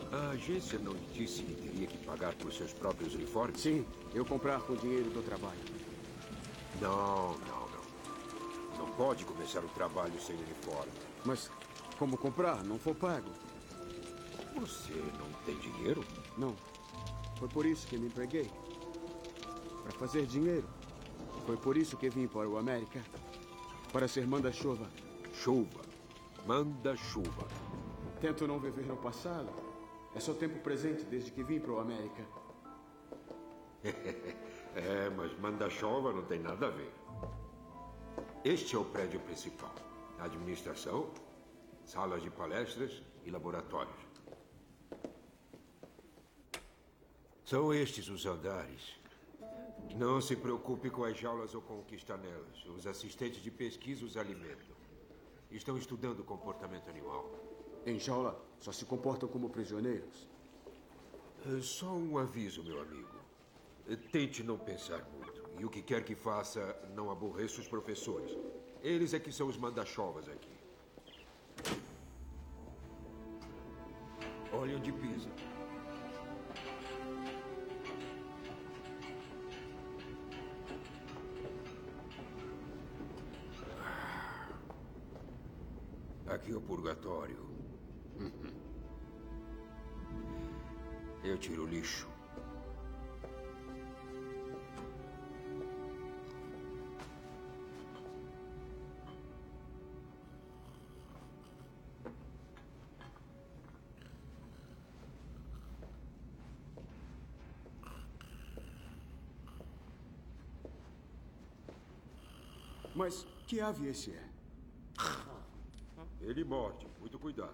A agência não lhe disse que teria que pagar por seus próprios uniformes? Sim, eu comprar com o dinheiro do trabalho. Não. Não pode começar o trabalho sem uniforme. Mas como comprar? Não for pago. Você não tem dinheiro? Não. Foi por isso que me empreguei. Para fazer dinheiro. Foi por isso que vim para o América. Para ser manda-chuva. Chuva. Manda-chuva. Tento não viver no passado. É só tempo presente desde que vim para o América. Mas manda-chuva não tem nada a ver. Este é o prédio principal. Administração, salas de palestras e laboratórios. São estes os andares. Não se preocupe com as jaulas ou com o que está nelas. Os assistentes de pesquisa os alimentam. Estão estudando o comportamento animal. Em jaula, só se comportam como prisioneiros. Só um aviso, meu amigo. Tente não pensar muito. E o que quer que faça, não aborreça os professores. Eles é que são os manda-chovas aqui. Olha onde pisa. Aqui é o purgatório. Eu tiro o lixo. Mas que ave esse é? Ele morde. Muito cuidado.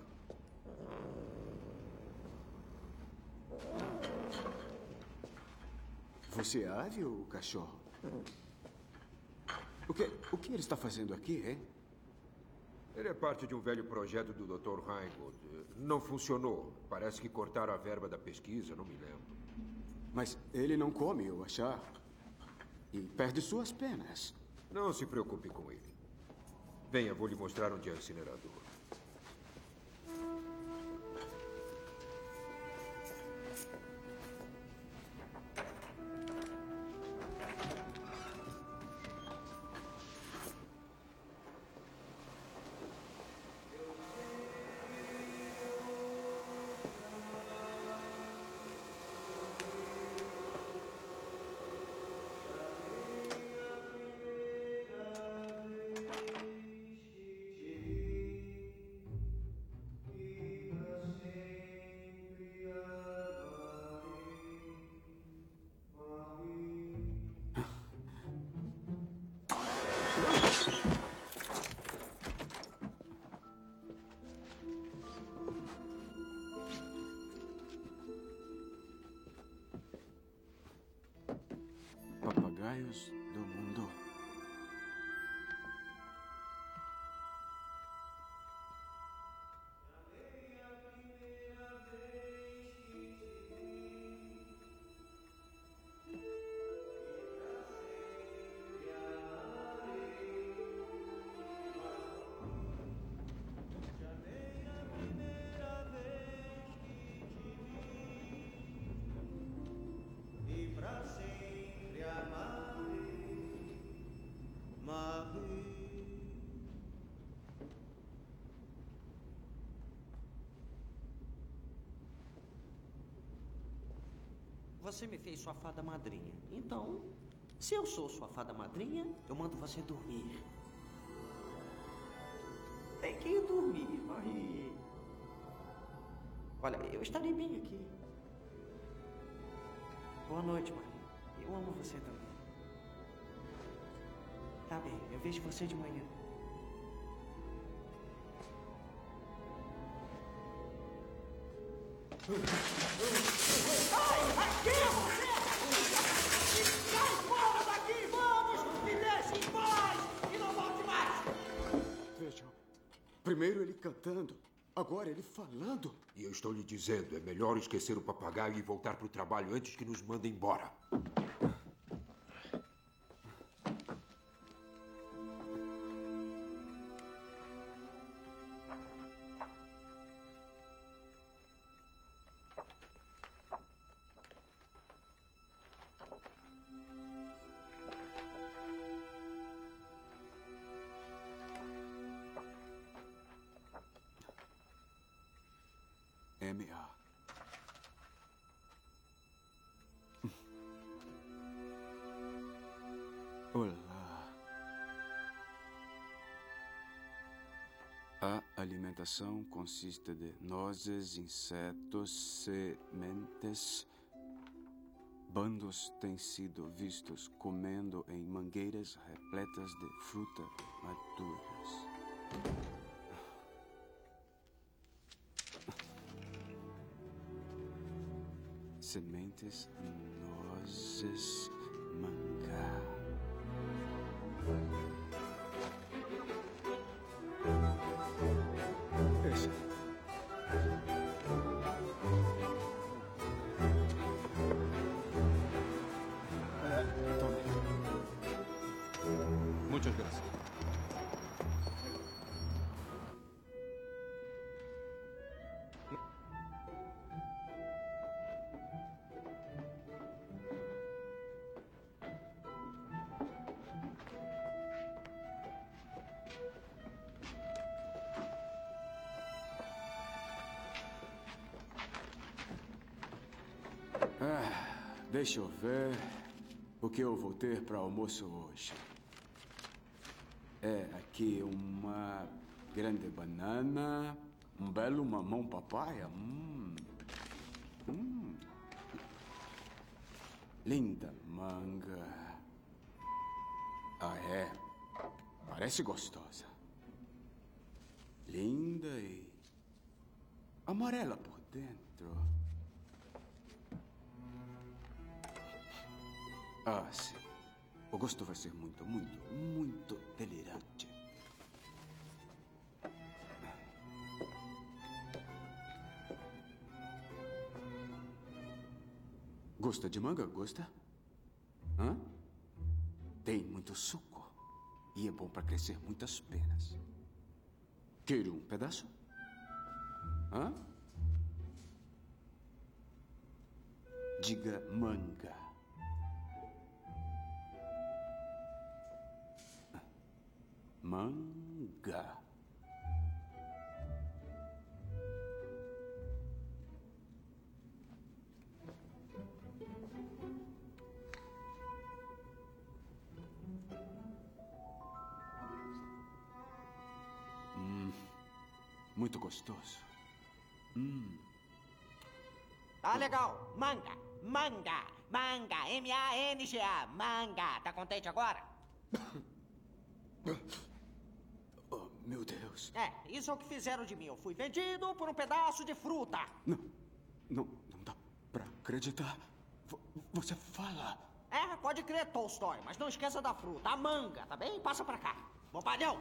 Você é ave ou cachorro? O que ele está fazendo aqui, hein? Ele é parte de um velho projeto do Dr. Reingold. Não funcionou. Parece que cortaram a verba da pesquisa, não me lembro. Mas ele não come, eu achar. E perde suas penas. Não se preocupe com ele. Venha, vou lhe mostrar onde é o incinerador. Papagaios do mundo. Você me fez sua fada madrinha. Então, se eu sou sua fada madrinha, eu mando você dormir. Tem que ir dormir, vai. Olha, eu estarei bem aqui. Boa noite, Maria. Eu amo você também. Tá bem, eu vejo você de manhã. Ai, aqui é você! Sai fora daqui, vamos! Me deixe em paz e não volte mais! Vejam, primeiro ele cantando, agora ele falando. E eu estou lhe dizendo, é melhor esquecer o papagaio e voltar para o trabalho antes que nos mandem embora. MA. Olá. A alimentação consiste de nozes, insetos, sementes. Bandos têm sido vistos comendo em mangueiras repletas de fruta maduras. Sementes, nozes, mangá. Esse. Tome. Muchas gracias. Deixa eu ver o que eu vou ter para almoço hoje. É aqui uma grande banana, um belo mamão papaya. Linda manga. Ah, é. Parece gostosa. Linda e amarela por dentro. Ah, sim. O gosto vai ser muito, muito, muito delirante. Gosta de manga? Gosta? Hã? Tem muito suco. E é bom para crescer muitas penas. Quer um pedaço? Hã? Diga manga. Manga. Muito gostoso. Tá legal. Manga. Manga. Manga. M-A-N-G-A. Manga. Tá contente agora? Oh, meu Deus. Isso é o que fizeram de mim. Eu fui vendido por um pedaço de fruta. Não dá pra acreditar. Você fala. Pode crer, Tolstói, mas não esqueça da fruta. A manga, tá bem? Passa pra cá. Bobalhão.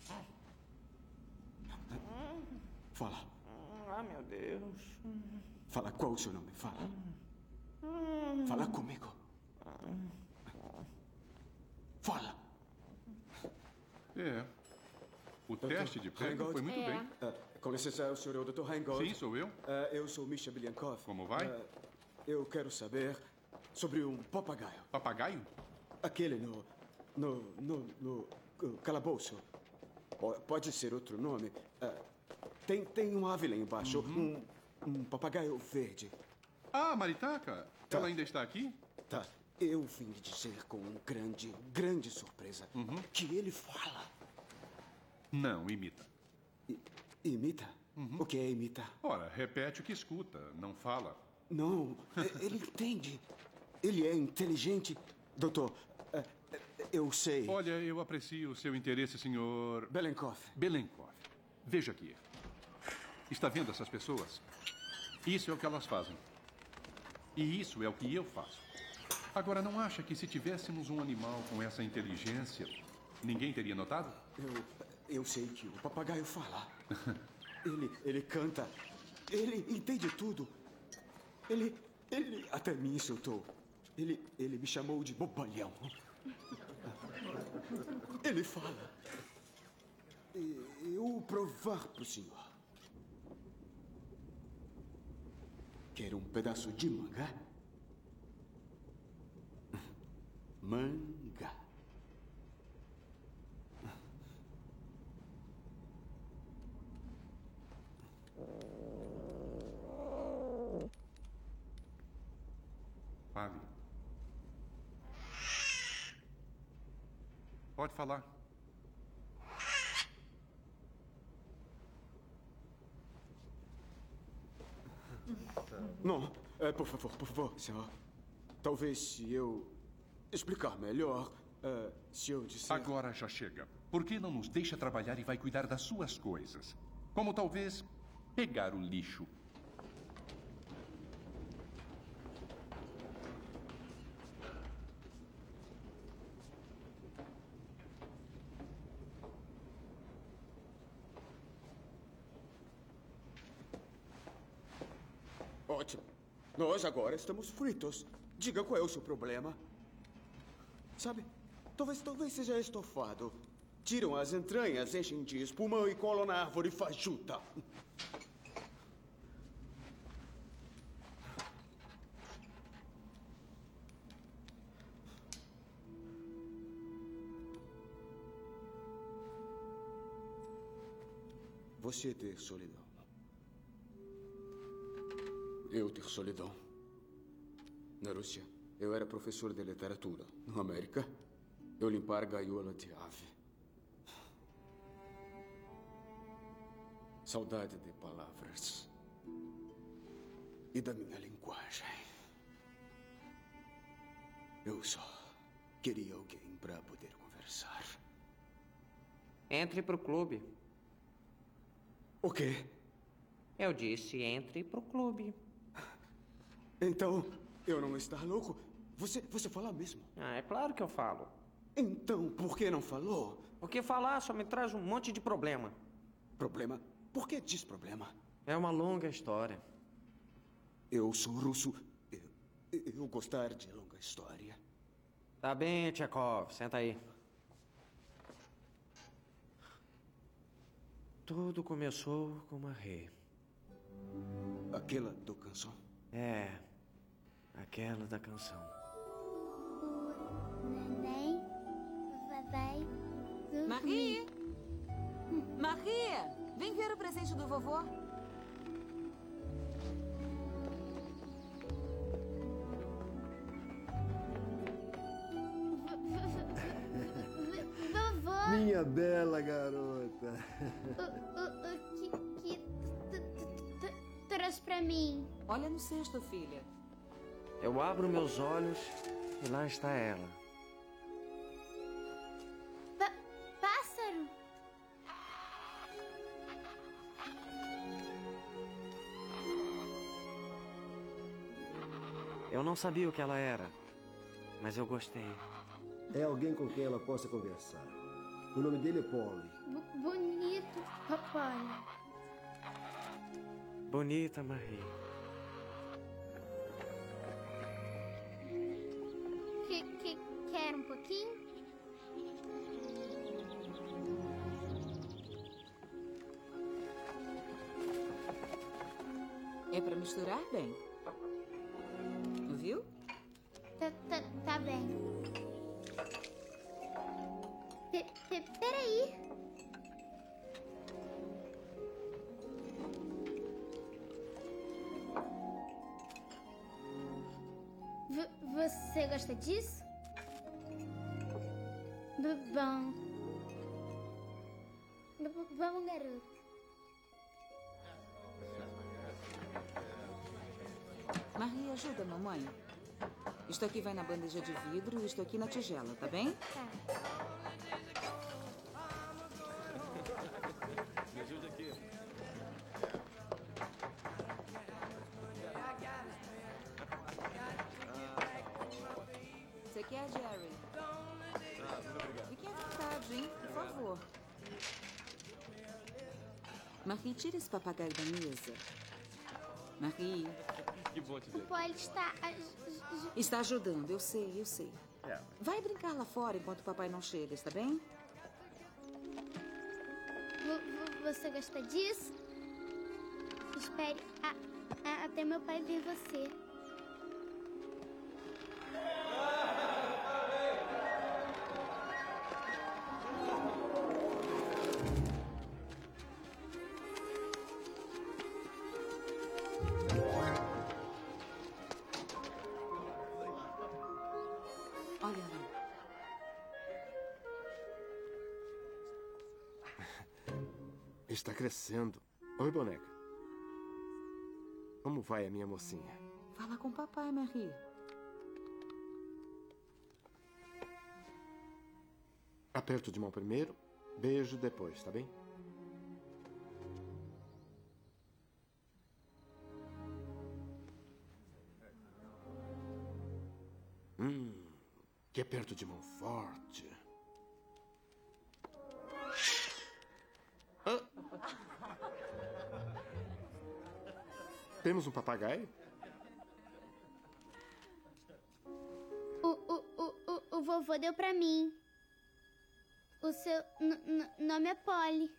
Fala. Meu Deus. Fala, qual o seu nome? Fala. Fala comigo. Fala. O teste de pele Reingold? foi muito bem. Com licença, o senhor é o Dr. Reingold? Sim, sou eu. Eu sou Misha Biliankov. Como vai? Eu quero saber sobre um papagaio. Papagaio? Aquele no calabouço. Pode ser outro nome. Tem um ave lá embaixo. Um papagaio verde. Ah, Maritaka. Tá. Ela ainda está aqui? Tá. Eu vim lhe dizer com grande surpresa que ele fala. Não, imita. Imita? O que é imitar? Ora, repete o que escuta, não fala. Não, ele entende. Ele é inteligente. Doutor, eu sei. Olha, eu aprecio o seu interesse, senhor... Belenkov. Belenkov. Veja aqui. Está vendo essas pessoas? Isso é o que elas fazem. E isso é o que eu faço. Agora, não acha que se tivéssemos um animal com essa inteligência, ninguém teria notado? Eu sei que o papagaio fala. Ele canta. Ele entende tudo. Ele até me insultou. Ele me chamou de bobalhão. Ele fala. Eu vou provar pro senhor. Quer um pedaço de manga? Manga. Fale. Pode falar. Não, por favor, senhor. Talvez se eu explicar melhor, se eu disser... Agora já chega. Por que não nos deixa trabalhar e vai cuidar das suas coisas? Como talvez pegar o lixo. Ótimo. Nós agora estamos fritos. Diga qual é o seu problema. Sabe, talvez seja estofado. Tiram as entranhas, enchem de espuma e colam na árvore fajuta. Você ter solidão. Eu ter solidão. Na Rússia, eu era professor de literatura. Na América, eu limpar gaiola de ave. Saudade de palavras. E da minha linguagem. Eu só queria alguém para poder conversar. Entre pro clube. O quê? Eu disse, entre pro clube. Então, eu não estar louco? Você fala mesmo? Ah, é claro que eu falo. Então, por que não falou? Porque falar só me traz um monte de problema. Problema? Por que diz problema? É uma longa história. Eu sou russo. Eu gostar de longa história. Tá bem, Tchekov. Senta aí. Tudo começou com uma rei. Aquela do canção? É, aquela da canção. O neném vai dormir. Marie! Marie! Vem ver o presente do vovô. Vovô, Minha bela garota. o que trouxe pra mim? Olha no cesto, filha. Eu abro meus olhos e lá está ela. Pássaro? Eu não sabia o que ela era, mas eu gostei. É alguém com quem ela possa conversar. O nome dele é Polly. Bonito, papai. Bonita, Marie. Quer um pouquinho? É pra misturar bem. Viu? Tá bem. Peraí. Você gosta disso? Bom. Vamos, garoto. Marie, ajuda a mamãe. Isto aqui vai na bandeja de vidro e isto aqui na tigela, tá bem? Tá. Me ajuda aqui. Você quer, Jerry? Fique à vontade, hein? Por favor. Marie, tira esse papagaio da mesa. Marie. Que bom te ver. O Polly está... Está ajudando, eu sei. Vai brincar lá fora enquanto o papai não chega, está bem? Você gosta disso? Espere até meu pai ver você. está crescendo. Oi, boneca. Como vai a minha mocinha? Fala com o papai, Marie. Aperto de mão primeiro, beijo depois, tá bem? Que aperto de mão forte. Ah. Temos um papagaio? O vovô deu pra mim. O seu nome é Polly.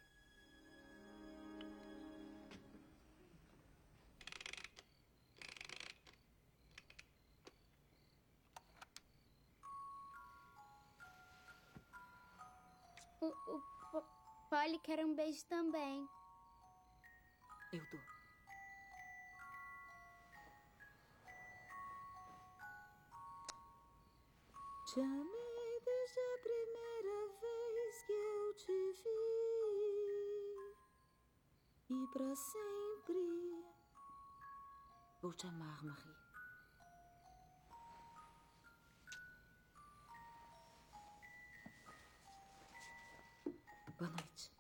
O Polly quer um beijo também. Eu dou. Te amei desde a primeira vez que eu te vi. E pra sempre vou te amar, Marie. Boa noite.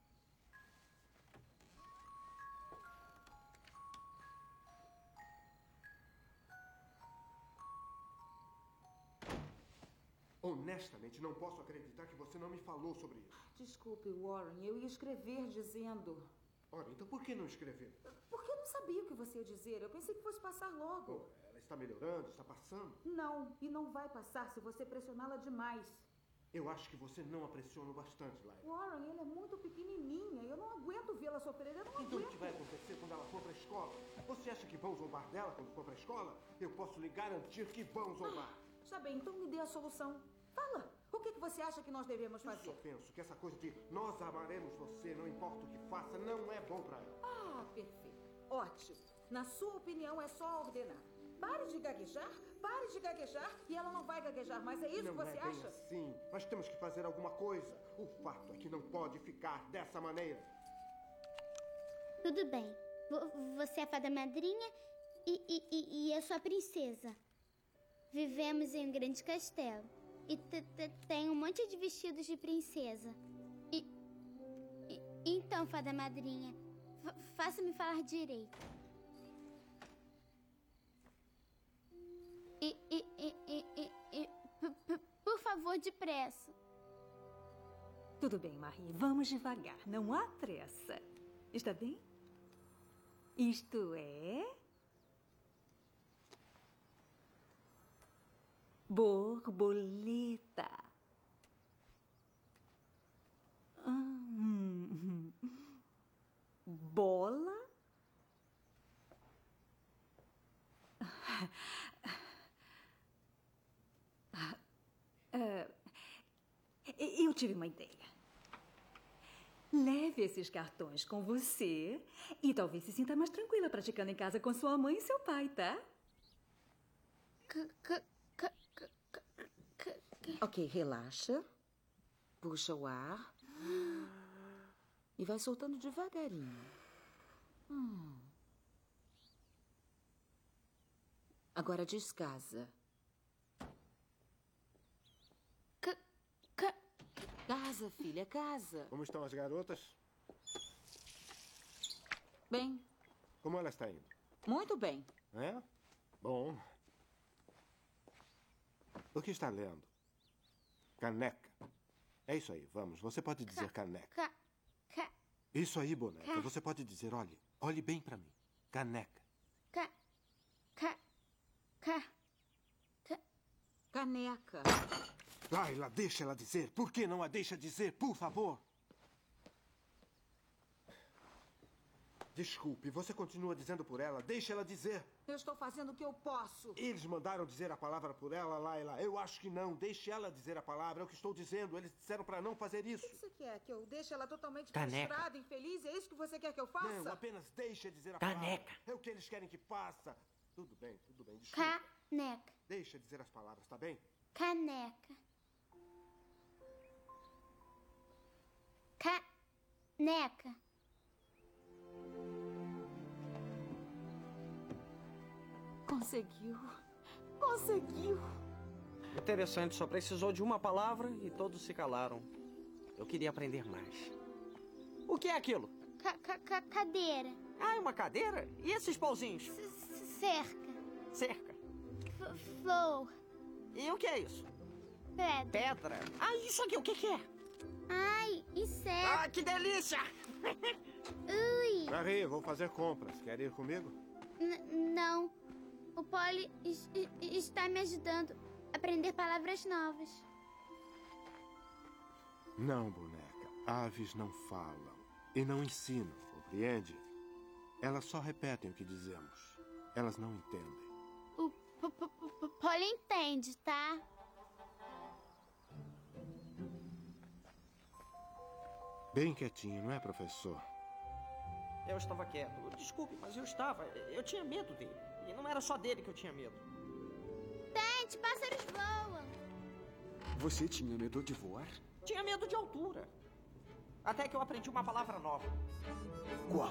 Honestamente, não posso acreditar que você não me falou sobre isso. Desculpe, Warren. Eu ia escrever dizendo... Ora, então por que não escrever? Porque eu não sabia o que você ia dizer. Eu pensei que fosse passar logo. Oh, ela está melhorando, está passando. Não, e não vai passar se você pressioná-la demais. Eu acho que você não a pressiona bastante, Laila. Warren, ela é muito pequenininha. Eu não aguento vê-la sofrer. Eu não Então aguento. o que vai acontecer quando ela for para a escola? Você acha que vão zombar dela quando for para a escola? Eu posso lhe garantir que vão zombar. Está bem, então me dê a solução. Fala. O que você acha que nós devemos fazer? Eu só penso que essa coisa de nós amaremos você, não importa o que faça, não é bom para ela. Ah, perfeito. Ótimo. Na sua opinião, é só ordenar. Pare de gaguejar e ela não vai gaguejar mais. É isso que você acha? Não é bem assim. Nós temos que fazer alguma coisa. O fato é que não pode ficar dessa maneira. Tudo bem. Você é a fada madrinha e eu sou a princesa. Vivemos em um grande castelo. E tem um monte de vestidos de princesa. Então, fada madrinha, faça-me falar direito. Por favor, depressa. Tudo bem, Marie. Vamos devagar. Não há pressa. Está bem? Isto é... borboleta. Bola. Eu tive uma ideia. Leve esses cartões com você e talvez se sinta mais tranquila praticando em casa com sua mãe e seu pai, tá? Ok, relaxa. Puxa o ar. E vai soltando devagarinho. Agora descasa. Casa, filha, casa. Como estão as garotas? Bem. Como ela está indo? Muito bem. É? Bom. O que está lendo? Caneca. É isso aí, vamos. Você pode dizer caneca. Isso aí, boneca. Você pode dizer, olhe bem pra mim. Caneca. Caneca. Laila, deixa ela dizer. Por que não a deixa dizer, por favor? Desculpe, você continua dizendo por ela. Deixa ela dizer. Eu estou fazendo o que eu posso. Eles mandaram dizer a palavra por ela, Laila. Eu acho que não. Deixe ela dizer a palavra. É o que estou dizendo. Eles disseram para não fazer isso. O que você quer? Que eu deixe ela totalmente Caneca. frustrada, infeliz? É isso que você quer que eu faça? Não, apenas deixe dizer a Caneca. palavra. É o que eles querem que faça. Tudo bem, desculpa. Caneca. Deixa dizer as palavras, tá bem? Caneca. Caneca. Conseguiu. Conseguiu. Interessante, só precisou de uma palavra e todos se calaram. Eu queria aprender mais. O que é aquilo? Cadeira. Ah, é uma cadeira? E esses pauzinhos? Cerca. Cerca. Flor. E o que é isso? Pedra. Pedra? Ah, isso aqui, o que é? Ai, inseto. Ah, que delícia! Ui. Harry, vou fazer compras. Quer ir comigo? Não. O Polly está me ajudando a aprender palavras novas. Não, boneca. Aves não falam e não ensinam, compreende? Elas só repetem o que dizemos. Elas não entendem. O Polly entende, tá? Bem quietinho, não é, professor? Eu estava quieto. Desculpe, mas eu estava. Eu tinha medo dele. E não era só dele que eu tinha medo. Tente, pássaros voam. Você tinha medo de voar? Tinha medo de altura. Até que eu aprendi uma palavra nova. Qual?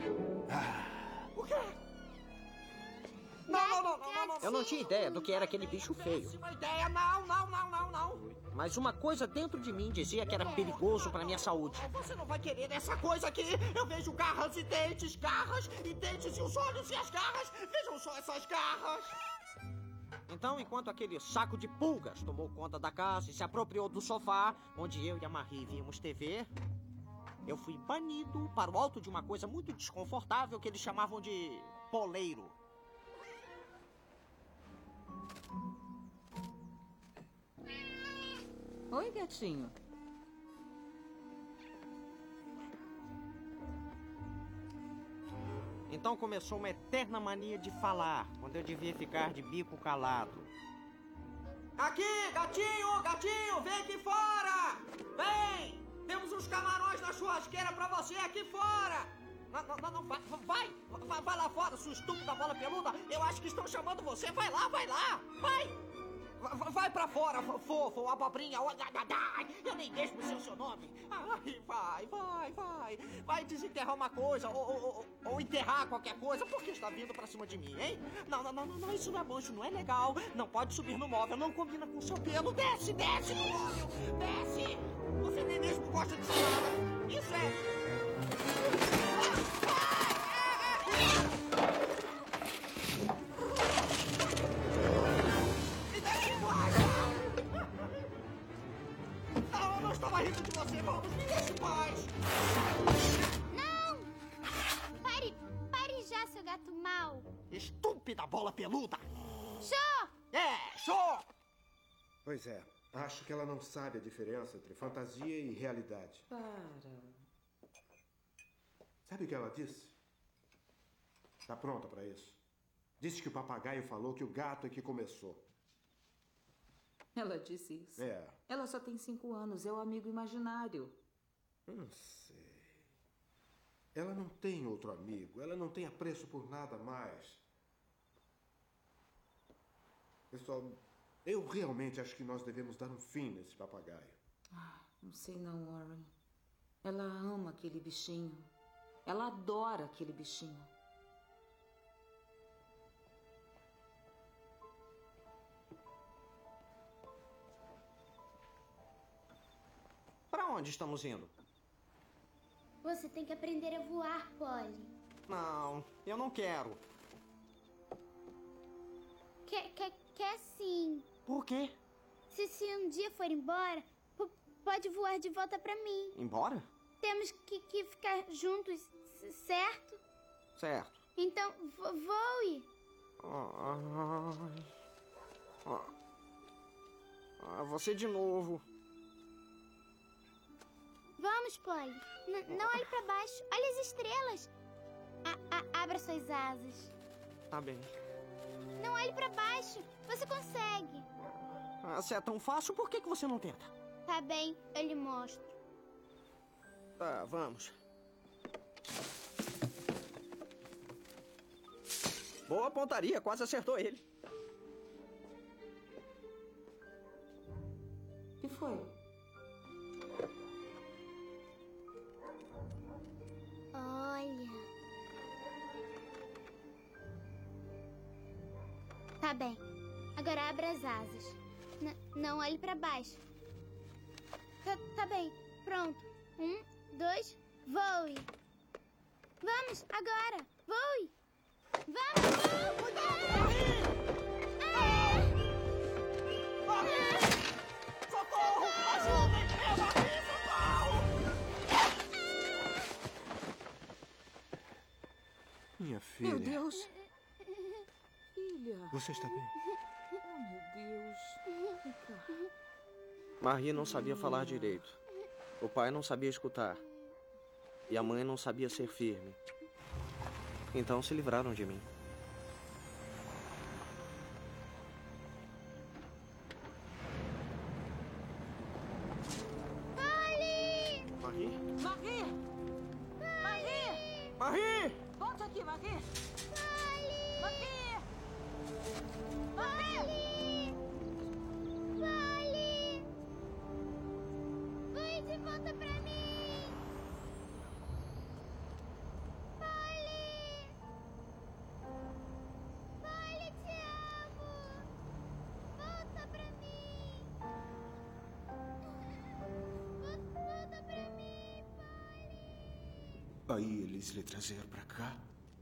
O quê? Não. Eu não tinha ideia do que era aquele bicho feio. Uma ideia, não. Mas uma coisa dentro de mim dizia que era perigoso para minha saúde. Você não vai querer essa coisa aqui. Eu vejo garras e dentes e os olhos e as garras. Vejam só essas garras. Então, enquanto aquele saco de pulgas tomou conta da casa e se apropriou do sofá, onde eu e a Marie víamos TV, eu fui banido para o alto de uma coisa muito desconfortável que eles chamavam de poleiro. Oi, gatinho. Então começou uma eterna mania de falar, quando eu devia ficar de bico calado. Aqui, gatinho, vem aqui fora! Vem! Temos uns camarões na churrasqueira pra você aqui fora! Não, vai lá fora, sua estúpida bola peluda! Eu acho que estão chamando você, vai lá! Vai pra fora, fofo, abobrinha, eu nem deixo o seu nome. Ai, vai desenterrar uma coisa, ou enterrar qualquer coisa, porque está vindo pra cima de mim, hein? Não, isso não é bom, isso não é legal. Não pode subir no móvel, não combina com o seu pelo. Desce no móvel, desce. Você nem mesmo gosta de salada. Isso é... Eu estava rindo de você, vamos, me deixe em paz! Não! Pare já, seu gato mau! Estúpida bola peluda! Show! Show! Pois é, acho que ela não sabe a diferença entre fantasia e realidade. Sabe o que ela disse? Tá pronta para isso? Disse que o papagaio falou que o gato é que começou. Ela disse isso. É. Ela só tem 5 anos, é o amigo imaginário. Eu não sei. Ela não tem outro amigo, ela não tem apreço por nada mais. Pessoal, eu realmente acho que nós devemos dar um fim nesse papagaio. Não sei não, Warren. Ela ama aquele bichinho. Ela adora aquele bichinho. Para onde estamos indo? Você tem que aprender a voar, Polly. Não, eu não quero. Quer sim. Por quê? Se um dia for embora, pode voar de volta pra mim. Embora? Temos que ficar juntos, certo? Certo. Então, voe. Você de novo. Vamos, Polly. Não olhe pra baixo. Olhe as estrelas. Abra suas asas. Tá bem. Não olhe pra baixo. Você consegue. Se é tão fácil, por que você não tenta? Tá bem, eu lhe mostro. Tá, vamos. Boa pontaria, quase acertou ele. O que foi? Olha. Tá bem. Agora abra as asas. Não olhe pra baixo. Tá bem. Pronto. 1, 2, voe. Vamos, agora. Voe. Vamos. Socorro! Ajudem! Eu aqui, socorro! Minha filha. Meu Deus. Filha. Você está bem? Oh, meu Deus. Vem cá. Marie não sabia falar direito. O pai não sabia escutar. E a mãe não sabia ser firme. Então se livraram de mim. Marie! Marie? Marie! Marie! Marie! Volta aqui, Marie! Marie! Marie! Marie! Marie! Vai de volta pra mim! Marie! Marie, te amo! Volta pra mim! Volta pra mim, Aí eles lhe trazeram pra cá?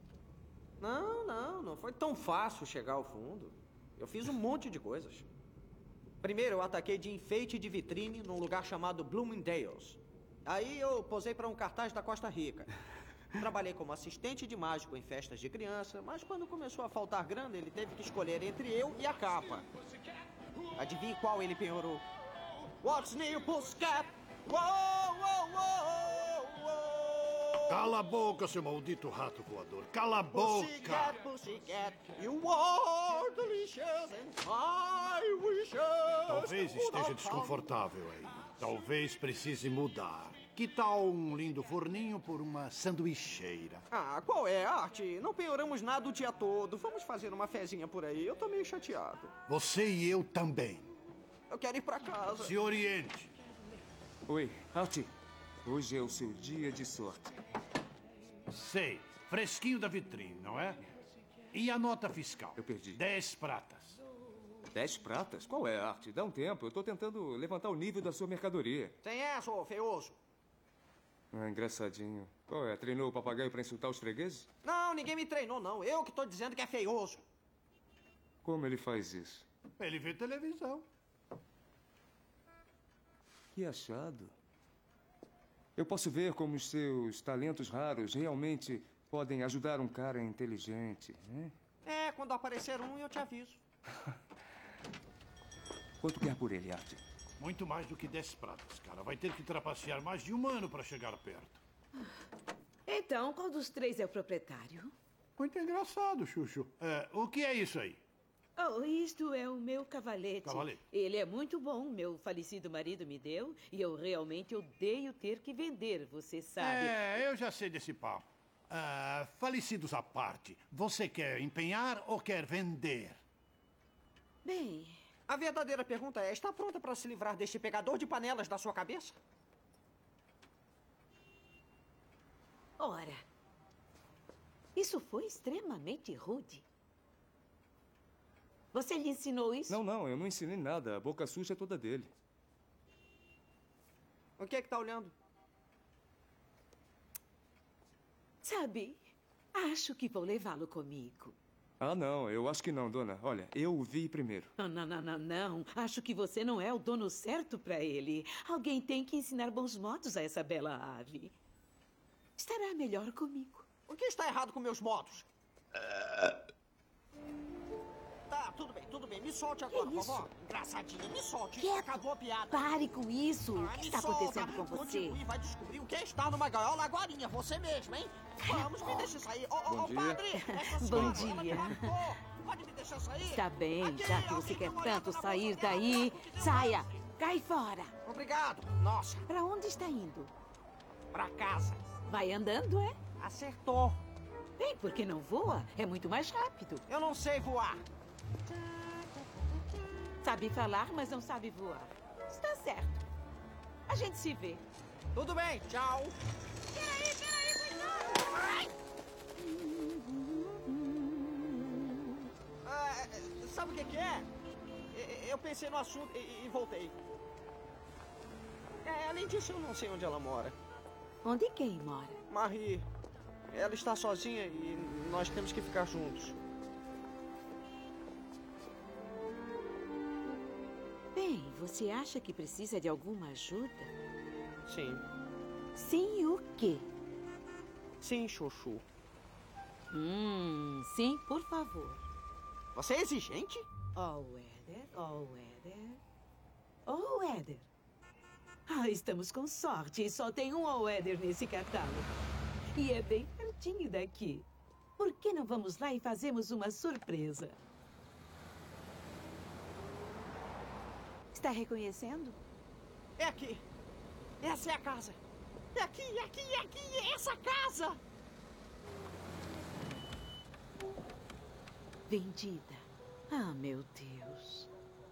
Não foi tão fácil chegar ao fundo. Eu fiz um monte de coisas. Primeiro, eu ataquei de enfeite de vitrine num lugar chamado Bloomingdale's. Aí eu posei para um cartaz da Costa Rica. Trabalhei como assistente de mágico em festas de criança, mas quando começou a faltar grana, ele teve que escolher entre eu e a capa. Adivinhe qual ele penhorou? What's new, Pussycat? Uou, uou, uou, uou. Cala a boca, seu maldito rato voador. Cala a boca! Pussycat, Pussycat, you are delicious and I wish Talvez esteja desconfortável aí. Talvez precise mudar. Que tal um lindo forninho por uma sanduicheira? Ah, qual é, Art? Não penhoramos nada o dia todo. Vamos fazer uma fezinha por aí. Eu tô meio chateado. Você e eu também. Eu quero ir pra casa. Se oriente. Oi, Art. Hoje é o seu dia de sorte. Sei. Fresquinho da vitrine, não é? E a nota fiscal? Eu perdi. 10 pratas. 10 pratas? Qual é, Art? Dá um tempo. Eu tô tentando levantar o nível da sua mercadoria. Tem essa, ô feioso. Ah, engraçadinho. Qual é? Treinou o papagaio pra insultar os fregueses? Não, ninguém me treinou, não. Eu que tô dizendo que é feioso. Como ele faz isso? Ele vê televisão. Que achado. Eu posso ver como os seus talentos raros realmente podem ajudar um cara inteligente, né? É, quando aparecer um, eu te aviso. Quanto quer por ele, Art? Muito mais do que 10 pratas, cara. Vai ter que trapacear mais de 1 ano para chegar perto. Então, qual dos 3 é o proprietário? Muito engraçado, Xuxu. O que é isso aí? Oh, isto é o meu cavalete. Cavalete? Ele é muito bom, meu falecido marido me deu, e eu realmente odeio ter que vender, você sabe. Eu já sei desse papo. Falecidos à parte, você quer empenhar ou quer vender? Bem... A verdadeira pergunta é, está pronta para se livrar deste pegador de panelas da sua cabeça? Ora, isso foi extremamente rude. Você lhe ensinou isso? Não, eu não ensinei nada. A boca suja é toda dele. O que é que tá olhando? Sabe, acho que vou levá-lo comigo. Ah, não. Eu acho que não, dona. Olha, eu o vi primeiro. Não. Acho que você não é o dono certo para ele. Alguém tem que ensinar bons modos a essa bela ave. Estará melhor comigo. O que está errado com meus modos? Tá, tudo bem. Me solte agora, vovó. Engraçadinha, me solte. Acabou a piada. Pare com isso. O que está acontecendo com você? Continue, vai descobrir o que está numa gaiola agorinha. Você mesmo, hein? Vamos, me deixa sair. Bom dia. Padre. Bom dia. Pode me deixar sair? Está bem, já que você quer tanto sair daí, saia. Cai fora. Obrigado. Nossa. Para onde está indo? Para casa. Vai andando, é? Acertou. Bem, por que não voa? É muito mais rápido. Eu não sei voar. Sabe falar, mas não sabe voar. Está certo. A gente se vê. Tudo bem, tchau. Peraí, cuidado! Ai! sabe o que é? Eu pensei no assunto e voltei. Além disso, eu não sei onde ela mora. Onde quem mora? Marie. Ela está sozinha e nós temos que ficar juntos. Bem, você acha que precisa de alguma ajuda? Sim. Sim o quê? Sim, Chuchu. Sim, por favor. Você é exigente? Oh, Éder, oh, Éder. Oh, Éder. Estamos com sorte. Só tem um Oh, Éder nesse catálogo. E é bem pertinho daqui. Por que não vamos lá e fazemos uma surpresa? Está reconhecendo? É aqui. Essa é a casa. É aqui, é essa casa. Vendida. Ah, meu Deus.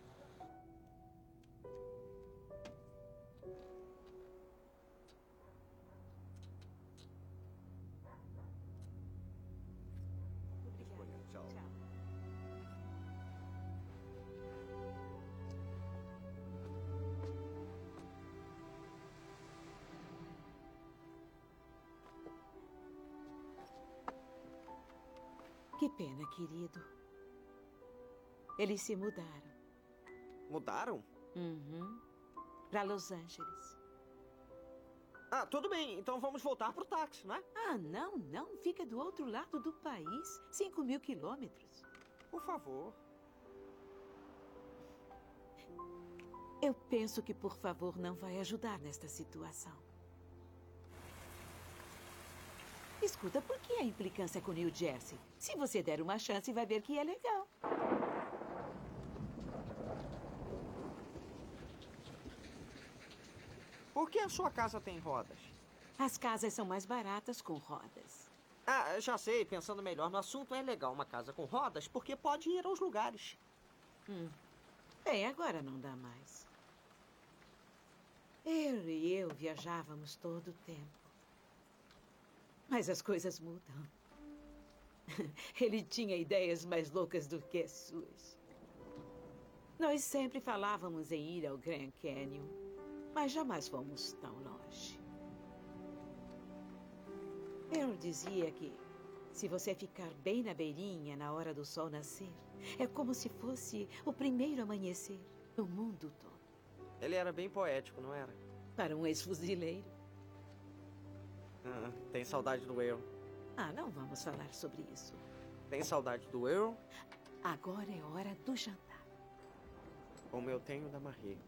Que pena, querido. Eles se mudaram. Mudaram? Uhum. Para Los Angeles. Tudo bem. Então vamos voltar pro táxi, né? Não. Fica do outro lado do país. 5.000 quilômetros. Por favor. Eu penso que, por favor, não vai ajudar nesta situação. Escuta, por que a implicância com New Jersey? Se você der uma chance, vai ver que é legal. Por que a sua casa tem rodas? As casas são mais baratas com rodas. Já sei. Pensando melhor no assunto, é legal uma casa com rodas porque pode ir aos lugares. Bem, agora não dá mais. Eu viajávamos todo o tempo. Mas as coisas mudam. Ele tinha ideias mais loucas do que as suas. Nós sempre falávamos em ir ao Grand Canyon, mas jamais fomos tão longe. Eu dizia que, se você ficar bem na beirinha na hora do sol nascer, é como se fosse o primeiro amanhecer no mundo todo. Ele era bem poético, não era? Para um ex-fuzileiro. Tem saudade do eu. Não vamos falar sobre isso. Tem saudade do eu? Agora é hora do jantar. Como eu tenho da Marie.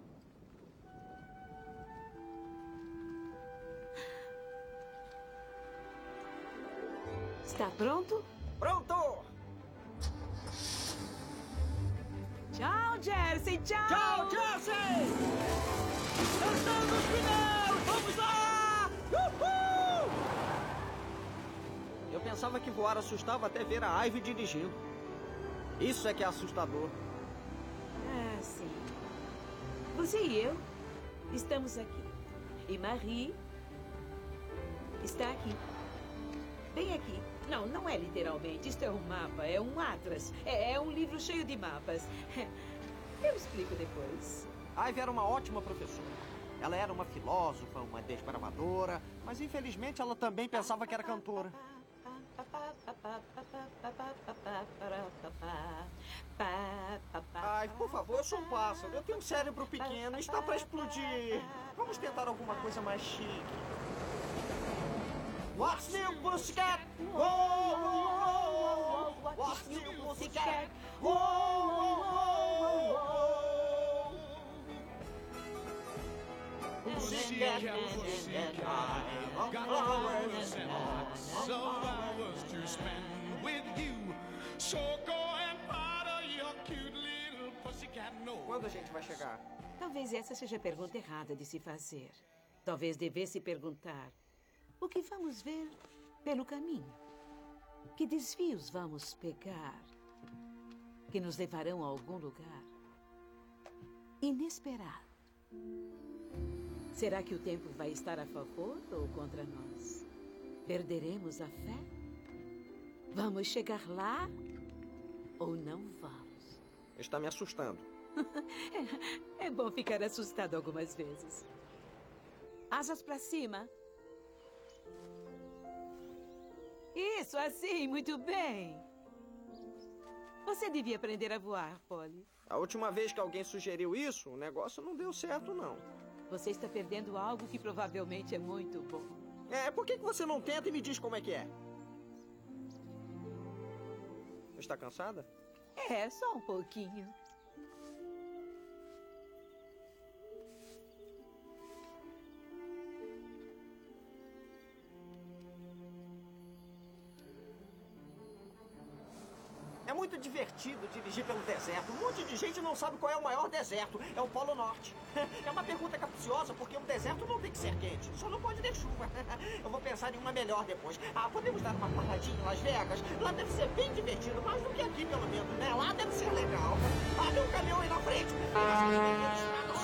Está pronto? Pronto! Tchau, Jersey! Tchau! Tchau, Jersey! Cantando os pneus! Vamos lá! Uhul! Eu pensava que voar assustava até ver a Ivy dirigindo. Isso é que é assustador. Sim. Você e eu estamos aqui. E Marie está aqui. Bem aqui. Não é literalmente. Isto é um mapa, é um atlas. É um livro cheio de mapas. Eu explico depois. Ivy era uma ótima professora. Ela era uma filósofa, uma desbravadora, mas infelizmente ela também pensava que era cantora. Ai, por favor, eu sou um pássaro. Eu tenho um cérebro pequeno, está para explodir. Vamos tentar alguma coisa mais chique. What's new, Pussycat? Whoa, whoa, whoa. What's new, Pussycat? Whoa, whoa, whoa. Pussycat, Pussycat, I've got flowers and lots of hours to spend with you. So go and powder your cute little pussycat nose. Quando a gente vai chegar? Talvez essa seja a pergunta errada de se fazer. Talvez devesse perguntar: o que vamos ver pelo caminho? Que desvios vamos pegar que nos levarão a algum lugar inesperado? Será que o tempo vai estar a favor ou contra nós? Perderemos a fé? Vamos chegar lá ou não vamos? Está me assustando. É bom ficar assustado algumas vezes. Asas pra cima. Isso, assim, muito bem. Você devia aprender a voar, Polly. A última vez que alguém sugeriu isso, o negócio não deu certo, não. Você está perdendo algo que provavelmente é muito bom. Por que você não tenta e me diz como é que é? Está cansada? É, só um pouquinho. É muito divertido dirigir pelo deserto. Um monte de gente não sabe qual é o maior deserto. É o Polo Norte. É uma pergunta capciosa, porque um deserto não tem que ser quente. Só não pode ter chuva. Eu vou pensar em uma melhor depois. Podemos dar uma paradinha em Las Vegas? Lá deve ser bem divertido, mais do que aqui, pelo menos, né? Lá deve ser legal. Tem um caminhão aí na frente. Só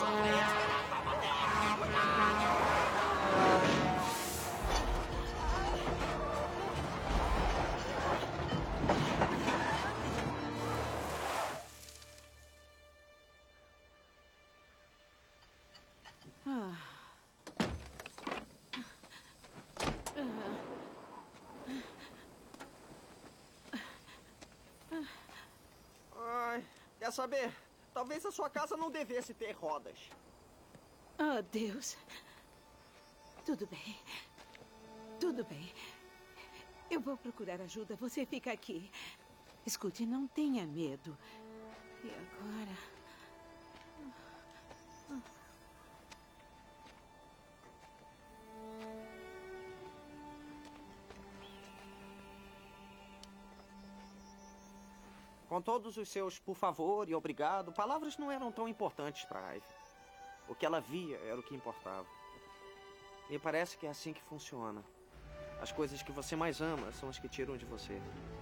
Quer saber? Talvez a sua casa não devesse ter rodas. Oh, Deus. Tudo bem. Tudo bem. Eu vou procurar ajuda. Você fica aqui. Escute, não tenha medo. E agora? Com todos os seus por favor e obrigado, palavras não eram tão importantes para Ivy. O que ela via era o que importava. Me parece que é assim que funciona. As coisas que você mais ama são as que tiram de você.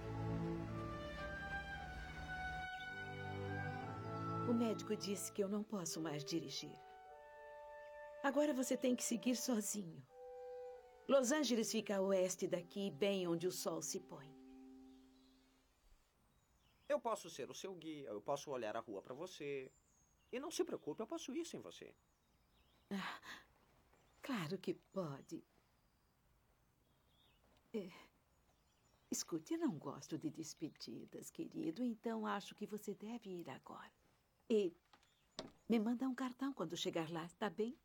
O médico disse que eu não posso mais dirigir. Agora você tem que seguir sozinho. Los Angeles fica a oeste daqui, bem onde o sol se põe. Eu posso ser o seu guia, eu posso olhar a rua para você. E não se preocupe, eu posso ir sem você. Claro que pode. Escute, eu não gosto de despedidas, querido, então acho que você deve ir agora. E me manda um cartão quando chegar lá, tá bem?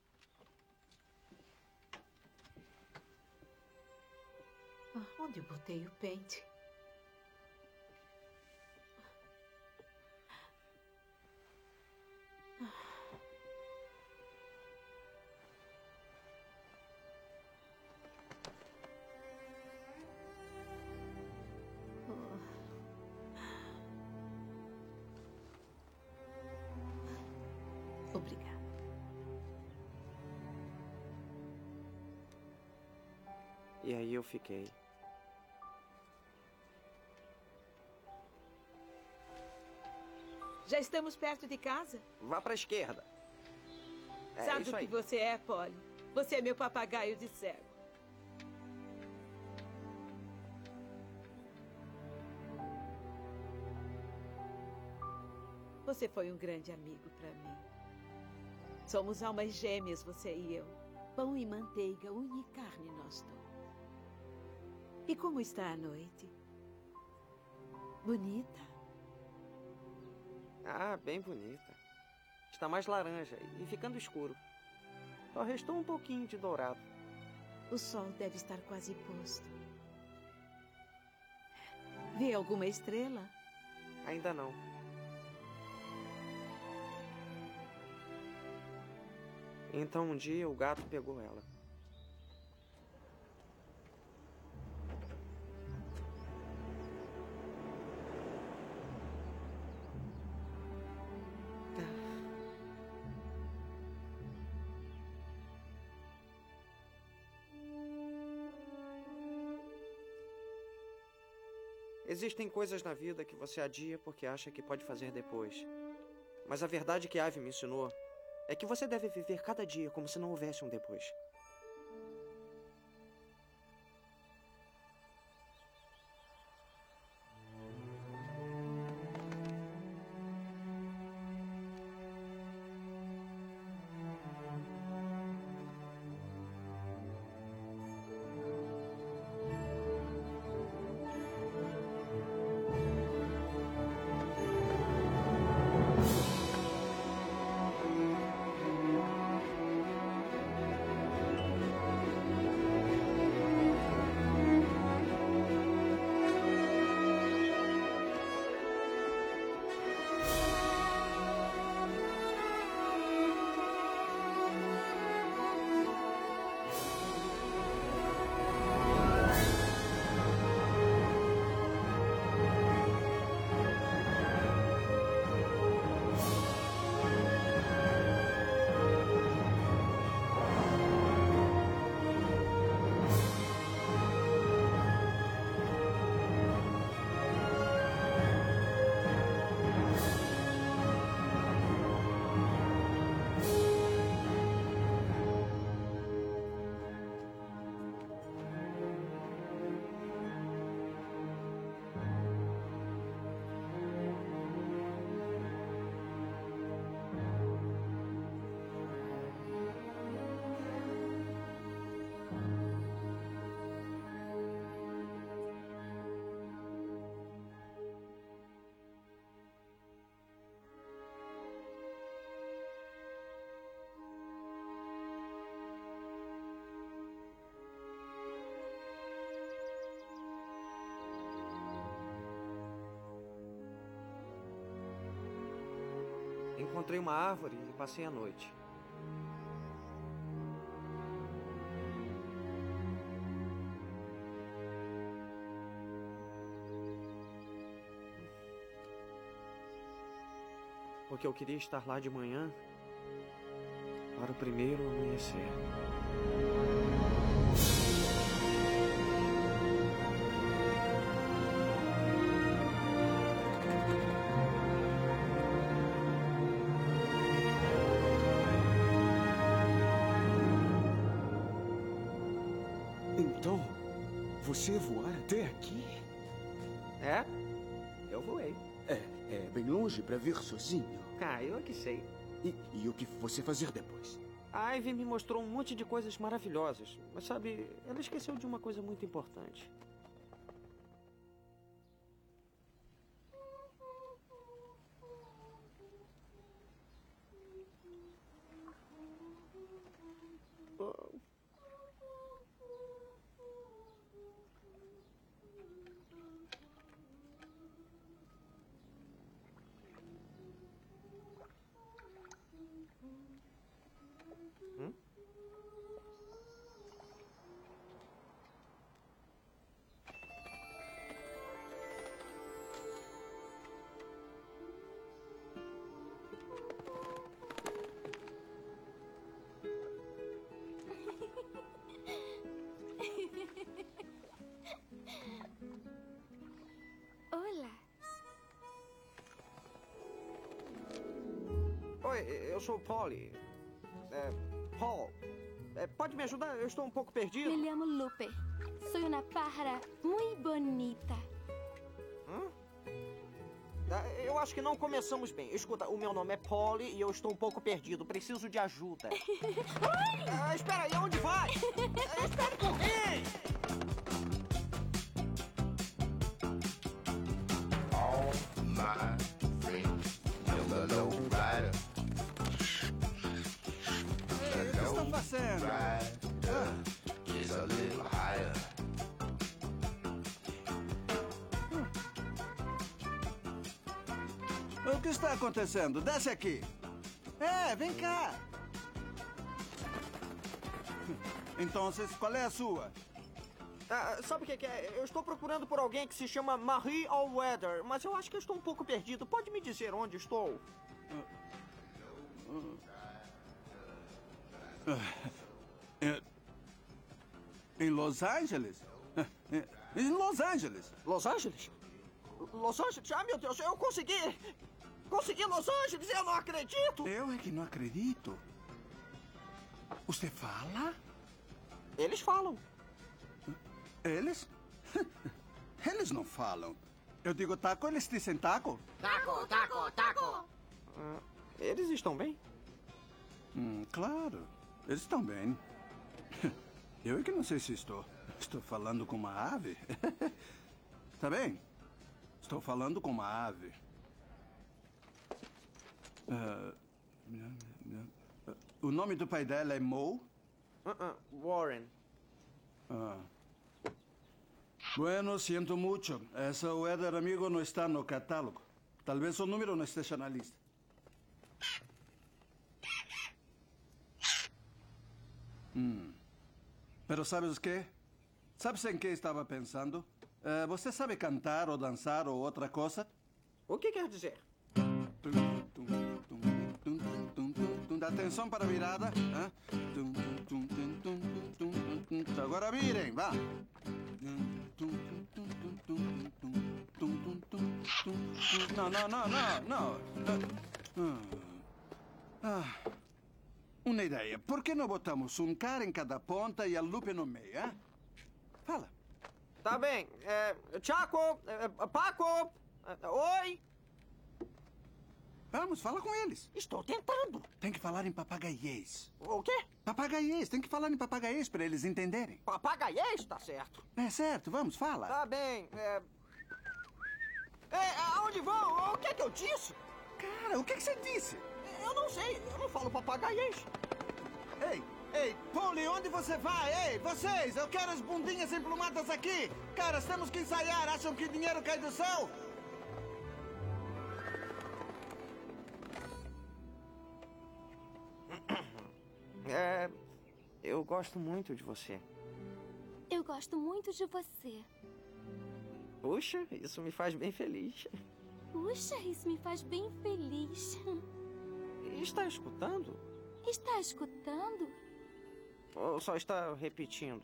Onde eu botei o pente? Obrigada. E aí eu fiquei. Já estamos perto de casa? Vá para a esquerda. Sabe isso o que aí. você é, Polly? Você é meu papagaio de cego. Você foi um grande amigo para mim. Somos almas gêmeas, você e eu. Pão e manteiga, unha e carne nós dois. E como está a noite? Bonita? Bem bonita. Está mais laranja e ficando escuro. Só restou um pouquinho de dourado. O sol deve estar quase posto. Vê alguma estrela? Ainda não. Então um dia o gato pegou ela. Existem coisas na vida que você adia porque acha que pode fazer depois. Mas a verdade que a Ivy me ensinou é que você deve viver cada dia como se não houvesse um depois. Encontrei uma árvore e passei a noite. Porque eu queria estar lá de manhã para o primeiro amanhecer. Então, você voar até aqui? É, eu voei. É bem longe para vir sozinho. Ah, eu é que sei. E o que você fazer depois? A Ivy me mostrou um monte de coisas maravilhosas. Mas sabe, ela esqueceu de uma coisa muito importante. Olá. Oi, eu sou o Polly. Paul. Pode me ajudar? Eu estou um pouco perdido. Me llamo Lupe. Soy una pájara muy bonita. Eu acho que não começamos bem. Escuta, o meu nome é Polly e eu estou um pouco perdido. Preciso de ajuda. Espera aí, aonde vai? Espere por mim! All my friends know the low rider. O que estão fazendo? Is a little higher. O que está acontecendo? Desce aqui. Vem cá. Então, qual é a sua? Sabe o que é? Eu estou procurando por alguém que se chama Marie Allweather, mas eu acho que eu estou um pouco perdido. Pode me dizer onde estou? Em Los Angeles? Em Los Angeles. Los Angeles? Los Angeles? Ah, meu Deus, eu consegui! Consegui Los Angeles, eu não acredito! Eu é que não acredito. Você fala? Eles falam. Eles? Eles não falam. Eu digo taco, eles dizem taco. Taco, taco, taco. Eles estão bem? Claro, eles estão bem. Eu é que não sei se estou. Estou falando com uma ave. Tá bem? Estou falando com uma ave. O nome do pai dela é Mo? Warren. Bueno, sinto muito. Essa Weather amigo não está no catálogo. Talvez o número não esteja na lista. Pero sabes o quê? Sabes em que estava pensando? Você sabe cantar ou dançar ou outra coisa? O que quer dizer? Atenção para a virada. Agora virem, vá. Não. Uma ideia. Por que não botamos um cara em cada ponta e a Lupe no meio, hein? Fala. Tá bem. Chaco, Paco, oi. Vamos, fala com eles. Estou tentando. Tem que falar em papagaiês. O quê? Papagaiês. Tem que falar em papagaiês para eles entenderem. Papagaiês? Tá certo. É certo. Vamos, fala. Tá bem. Aonde vão? O que é que eu disse? Cara, o que você disse? Eu não sei. Eu não falo papagaiês. Ei, Polly, onde você vai? Ei, vocês, eu quero as bundinhas emplumadas aqui. Caras, temos que ensaiar. Acham que dinheiro cai do céu? gosto muito de você. Eu gosto muito de você. Puxa, isso me faz bem feliz. Puxa, isso me faz bem feliz. Está escutando? Está escutando? Ou só está repetindo?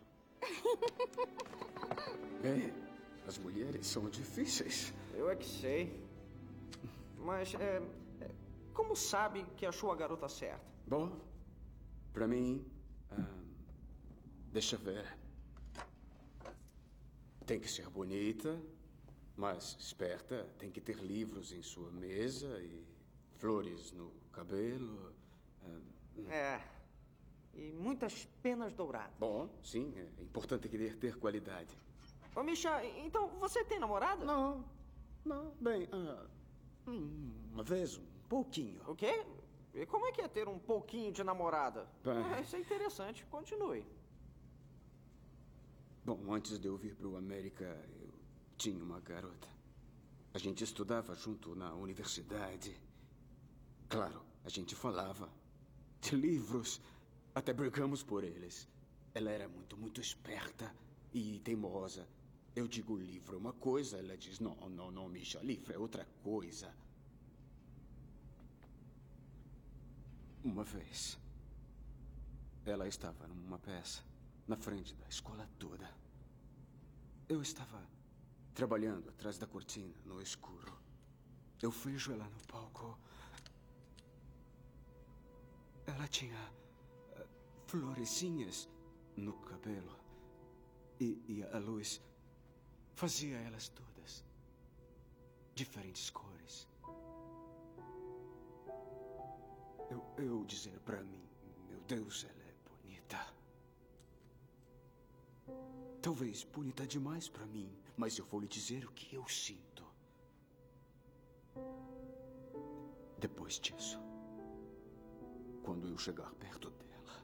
Bem, as mulheres são difíceis. Eu é que sei. Mas, como sabe que achou a garota certa? Bom, pra mim, deixa eu ver. Tem que ser bonita, mas esperta. Tem que ter livros em sua mesa e flores no cabelo. E muitas penas douradas. Bom, sim, é importante querer ter qualidade. Ô, Misha, então você tem namorada? Não, bem, uma vez, um pouquinho. O quê? E como é que é ter um pouquinho de namorada? Bem. Isso é interessante, continue. Bom, antes de eu vir para o América, eu tinha uma garota. A gente estudava junto na universidade. Claro, a gente falava de livros. Até brigamos por eles. Ela era muito esperta e teimosa. Eu digo livro é uma coisa, ela diz não, Misha, livro é outra coisa. Uma vez, ela estava numa peça na frente da escola toda. Eu estava trabalhando atrás da cortina, no escuro. Eu vejo ela no palco. Ela tinha florecinhas no cabelo. E a luz fazia elas todas diferentes cores. Eu dizer pra mim, meu Deus, ela é bonita. Talvez bonita demais pra mim, mas eu vou lhe dizer o que eu sinto. Depois disso, quando eu chegar perto dela,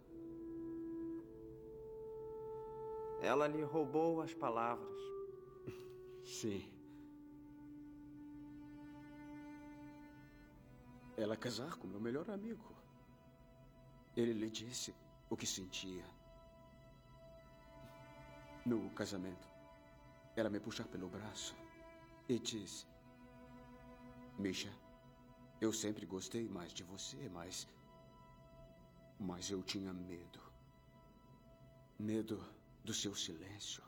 ela lhe roubou as palavras. Sim. Ela casar com meu melhor amigo. Ele lhe disse o que sentia. No casamento, ela me puxar pelo braço e disse: Misha, eu sempre gostei mais de você, mas eu tinha medo. Medo do seu silêncio.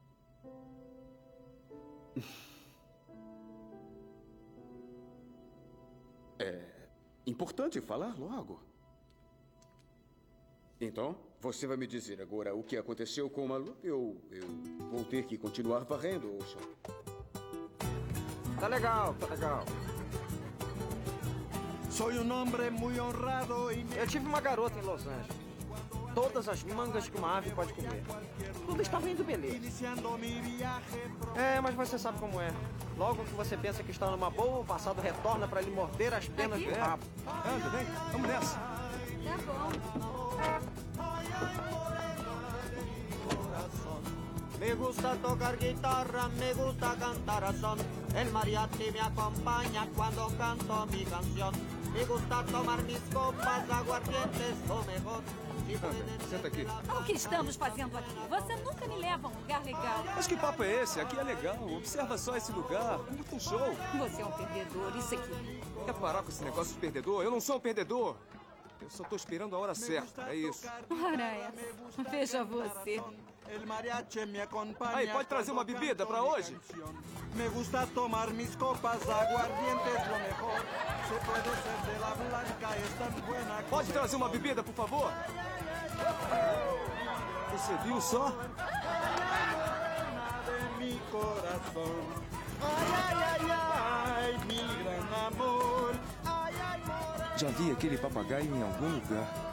É importante falar logo. Então, você vai me dizer agora o que aconteceu com o Malu? Eu vou ter que continuar varrendo, ouça. Tá legal. Eu tive uma garota em Los Angeles. Todas as mangas que uma ave pode comer. Tudo estava indo beleza. Mas você sabe como é. Logo que você pensa que está numa boa, o passado retorna para lhe morder as penas do rabo. Anda, vem, vamos nessa. Tá bom. Me gusta tocar guitarra, me gusta cantar a son. El mariachi me acompaña cuando canto mi canción. Me gusta tomar mis copas, aguardientes o mejor. Senta aqui. O que estamos fazendo aqui? Você nunca me leva a um lugar legal. Mas que papo é esse? Aqui é legal. Observa só esse lugar. Muito um show. Você é um perdedor, isso aqui. Quer parar com esse negócio de perdedor? Eu não sou um perdedor. Eu só tô esperando a hora certa, é isso. Ora essa. Veja você. Aí, pode trazer uma bebida pra hoje? Me gusta tomar mis copas, aguardientes lo mejor. Se puede ser de la blanca, es tan buena. Pode trazer uma bebida, por favor? Você viu só? De mi corazón. Ay, ay, mi gran amor. Já vi aquele papagaio em algum lugar.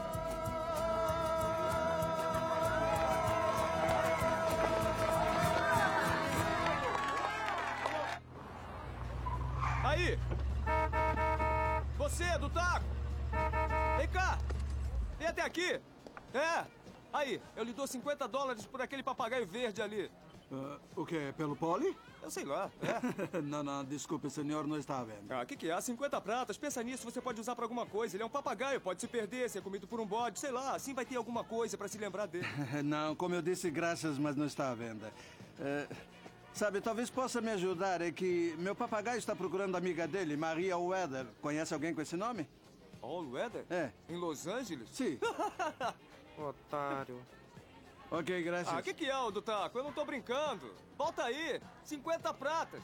Aí! Você, do taco! Vem cá! Vem até aqui! Aí, eu lhe dou $50 por aquele papagaio verde ali. O quê? Pelo pole? Eu sei lá. Não, desculpe, o senhor não está vendo. Ah, que é? 50 pratas. Pensa nisso, você pode usar pra alguma coisa. Ele é um papagaio, pode se perder, ser comido por um bode, sei lá. Assim vai ter alguma coisa pra se lembrar dele. Não, como eu disse, graças, mas não está à venda. Sabe, talvez possa me ajudar. É que meu papagaio está procurando a amiga dele, Maria Weather. Conhece alguém com esse nome? All-Weather? É. Em Los Angeles? Sim. Otário. Ok, graças. Ah, que é, do Taco? Eu não tô brincando. Volta aí. 50 pratas.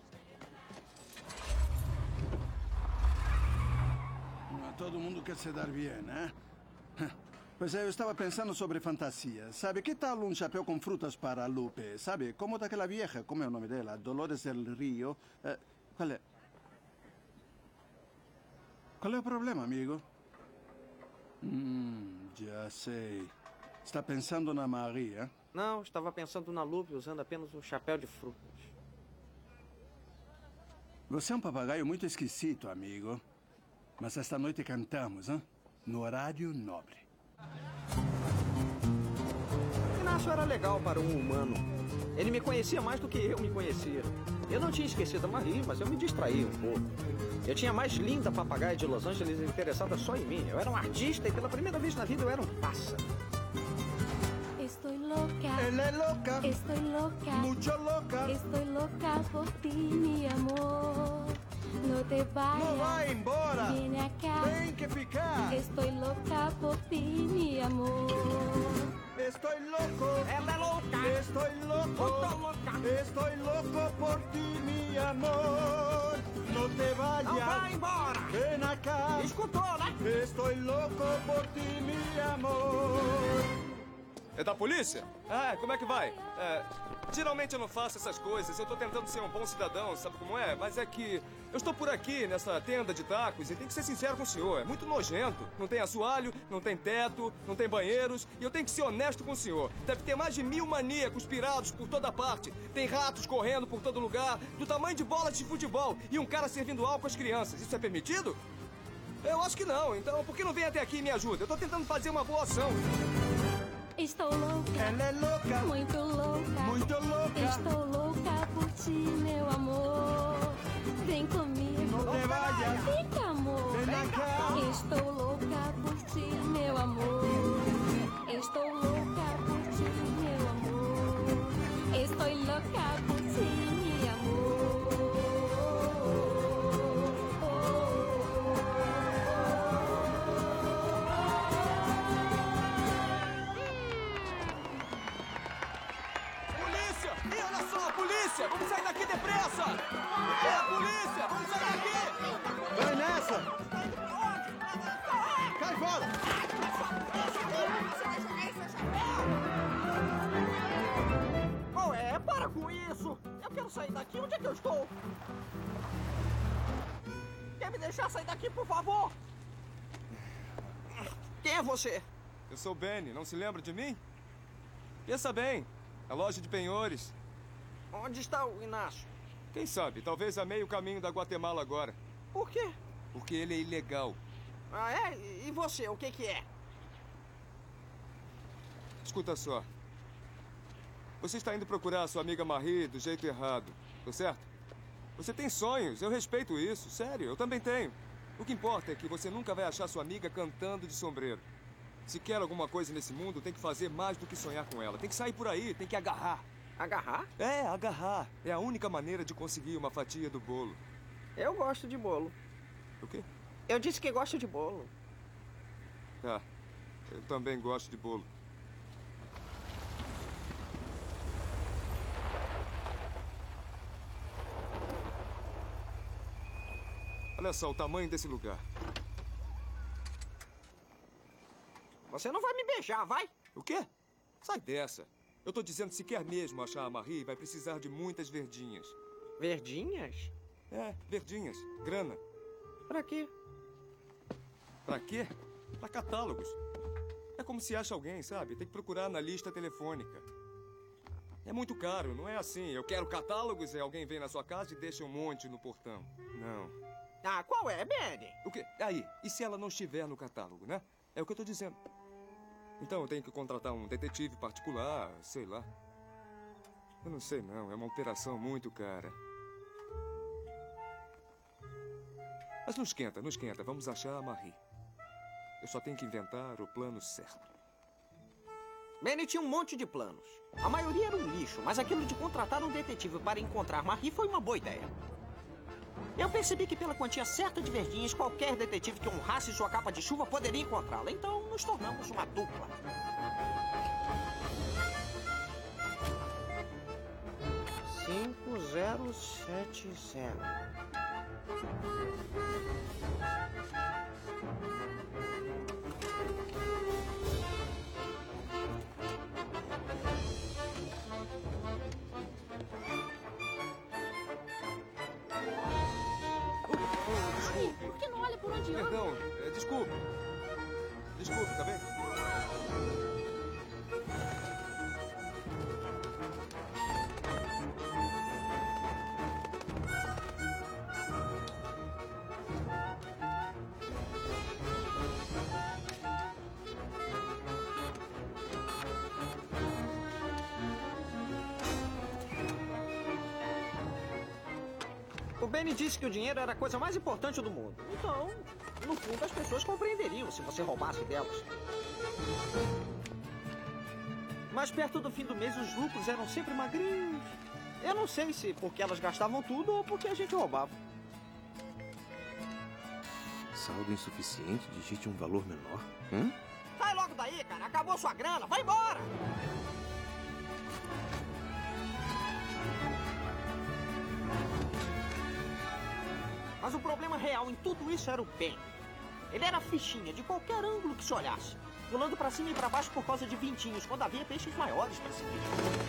Todo mundo quer se dar bem, né? Pois é, eu estava pensando sobre fantasia. Sabe, que tal um chapéu com frutas para a Lupe? Sabe, como daquela vieja, como é o nome dela? Dolores del Rio. Qual é? Qual é o problema, amigo? Já sei. Está pensando na Maria? Não, estava pensando na Lupe usando apenas um chapéu de frutas. Você é um papagaio muito esquisito, amigo. Mas esta noite cantamos, hein? No horário nobre. Inácio era legal para um humano. Ele me conhecia mais do que eu me conhecia. Eu não tinha esquecido a Marie, mas eu me distraí um pouco. Eu tinha a mais linda papagaia de Los Angeles interessada só em mim. Eu era um artista e pela primeira vez na vida eu era um pássaro. Estoy loca. Ela é louca. Estoy loca. Mucho loca. Estoy loca por ti, mi amor. No te vayas. Não vai embora. Viene acá. Tem que ficar. Estoy loca por ti, mi amor. Estoy loco. Ela é louca. Estoy loco. Muito louca. Estoy loco por ti, mi amor. No te vayas. Não vai embora. Ven acá. Escutou, né? Estoy loco por ti, mi amor. É da polícia? Ah, como é que vai? Geralmente eu não faço essas coisas. Eu tô tentando ser um bom cidadão, sabe como é? Mas é que eu estou por aqui, nessa tenda de tacos, e tenho que ser sincero com o senhor. É muito nojento. Não tem assoalho, não tem teto, não tem banheiros. E eu tenho que ser honesto com o senhor. Deve ter mais de 1000 maníacos pirados por toda parte. Tem ratos correndo por todo lugar, do tamanho de bolas de futebol. E um cara servindo álcool às crianças. Isso é permitido? Eu acho que não. Então, por que não vem até aqui e me ajuda? Eu tô tentando fazer uma boa ação. Estou louca. Ela é louca. Muito louca. Muito louca. Estou louca por ti, meu amor. Vem comigo. Não te vayas. Fica, amor. Vem acá. Estou louca por ti, meu amor. Estou louca por ti, meu amor. Estou louca por ti, meu amor. Polícia! Vamos sair daqui depressa! É a polícia! Vamos sair daqui! Vai nessa! Cai fora! Qual é? Para com isso! Eu quero sair daqui. Onde é que eu estou? Quer me deixar sair daqui, por favor? Quem é você? Eu sou o Benny. Não se lembra de mim? Pensa bem. A loja de penhores. Onde está o Inácio? Quem sabe? Talvez a meio caminho da Guatemala agora. Por quê? Porque ele é ilegal. Ah, é? E você? O que é? Escuta só. Você está indo procurar a sua amiga Marie do jeito errado, tá certo? Você tem sonhos, eu respeito isso, sério, eu também tenho. O que importa é que você nunca vai achar sua amiga cantando de sombreiro. Se quer alguma coisa nesse mundo, tem que fazer mais do que sonhar com ela. Tem que sair por aí, tem que agarrar. Agarrar? É, agarrar. É a única maneira de conseguir uma fatia do bolo. Eu gosto de bolo. O quê? Eu disse que gosto de bolo. Ah, eu também gosto de bolo. Olha só o tamanho desse lugar. Você não vai me beijar, vai? O quê? Sai dessa. Eu tô dizendo, se quer mesmo achar a Marie, vai precisar de muitas verdinhas. Verdinhas? É, verdinhas. Grana. Pra quê? Pra quê? Pra catálogos. É como se acha alguém, sabe? Tem que procurar na lista telefônica. É muito caro, não é assim. Eu quero catálogos e alguém vem na sua casa e deixa um monte no portão. Não. Ah, qual é, Benny? O quê? Aí, e se ela não estiver no catálogo, né? É o que eu tô dizendo. Então eu tenho que contratar um detetive particular, sei lá. Eu não sei não, é uma operação muito cara. Mas não esquenta, não esquenta. Vamos achar a Marie. Eu só tenho que inventar o plano certo. Benny tinha um monte de planos. A maioria era um lixo, mas aquilo de contratar um detetive para encontrar Marie foi uma boa ideia. Eu percebi que pela quantia certa de verdinhas, qualquer detetive que honrasse sua capa de chuva poderia encontrá-la. Então, nos tornamos uma dupla. Cinco, 070. Por que não olha por onde anda? Perdão, desculpe. Desculpe, tá bem? O Benny disse que o dinheiro era a coisa mais importante do mundo. Então, no fundo, as pessoas compreenderiam se você roubasse delas. Mas perto do fim do mês, os lucros eram sempre magrinhos. Eu não sei se porque elas gastavam tudo ou porque a gente roubava. Saldo insuficiente, digite um valor menor. Sai logo daí, cara. Acabou sua grana. Vai embora! Mas o problema real em tudo isso era o Ben. Ele era fichinha de qualquer ângulo que se olhasse, pulando pra cima e pra baixo por causa de vintinhos, quando havia peixes maiores pra seguir.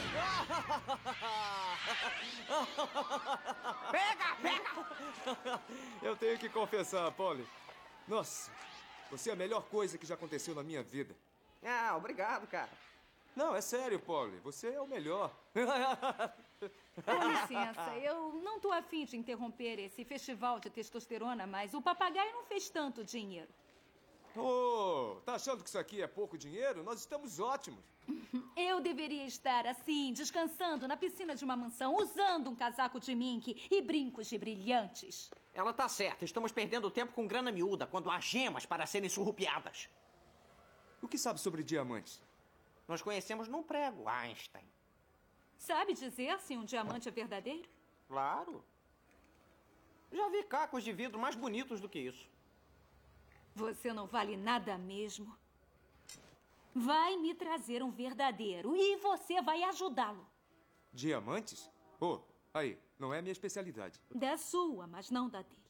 Pega, pega! Eu tenho que confessar, Polly. Nossa, você é a melhor coisa que já aconteceu na minha vida. Ah, obrigado, cara. Não, é sério, Polly. Você é o melhor. Com licença, eu não tô afim de interromper esse festival de testosterona, mas o papagaio não fez tanto dinheiro. Oh, tá achando que isso aqui é pouco dinheiro? Nós estamos ótimos. Eu deveria estar assim, descansando na piscina de uma mansão, usando um casaco de mink e brincos de brilhantes. Ela tá certa. Estamos perdendo tempo com grana miúda, quando há gemas para serem surrupiadas. O que sabe sobre diamantes? Nós conhecemos num prego, Einstein. Sabe dizer se um diamante é verdadeiro? Claro. Já vi cacos de vidro mais bonitos do que isso. Você não vale nada mesmo. Vai me trazer um verdadeiro e você vai ajudá-lo. Diamantes? Oh, aí, não é minha especialidade. Da sua, mas não da dele.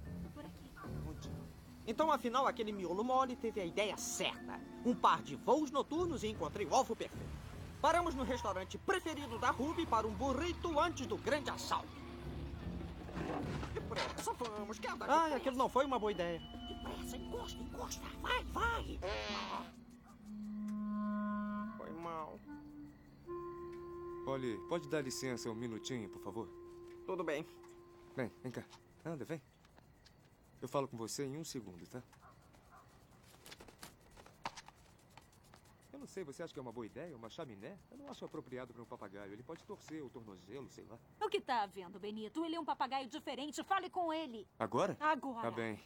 Então, afinal, aquele miolo mole teve a ideia certa. Um par de voos noturnos e encontrei o alvo perfeito. Paramos no restaurante preferido da Ruby para um burrito antes do grande assalto. Depressa, vamos, quer andar depressa. Aquilo não foi uma boa ideia. Depressa, encosta, encosta. Vai, vai. Foi mal. Polly, pode dar licença um minutinho, por favor? Tudo bem. Vem cá. Anda, vem. Eu falo com você em 1 segundo, tá? Eu não sei, você acha que é uma boa ideia? Uma chaminé? Eu não acho apropriado para um papagaio. Ele pode torcer o tornozelo, sei lá. O que tá havendo, Benito? Ele é um papagaio diferente. Fale com ele. Agora? Agora. Tá bem.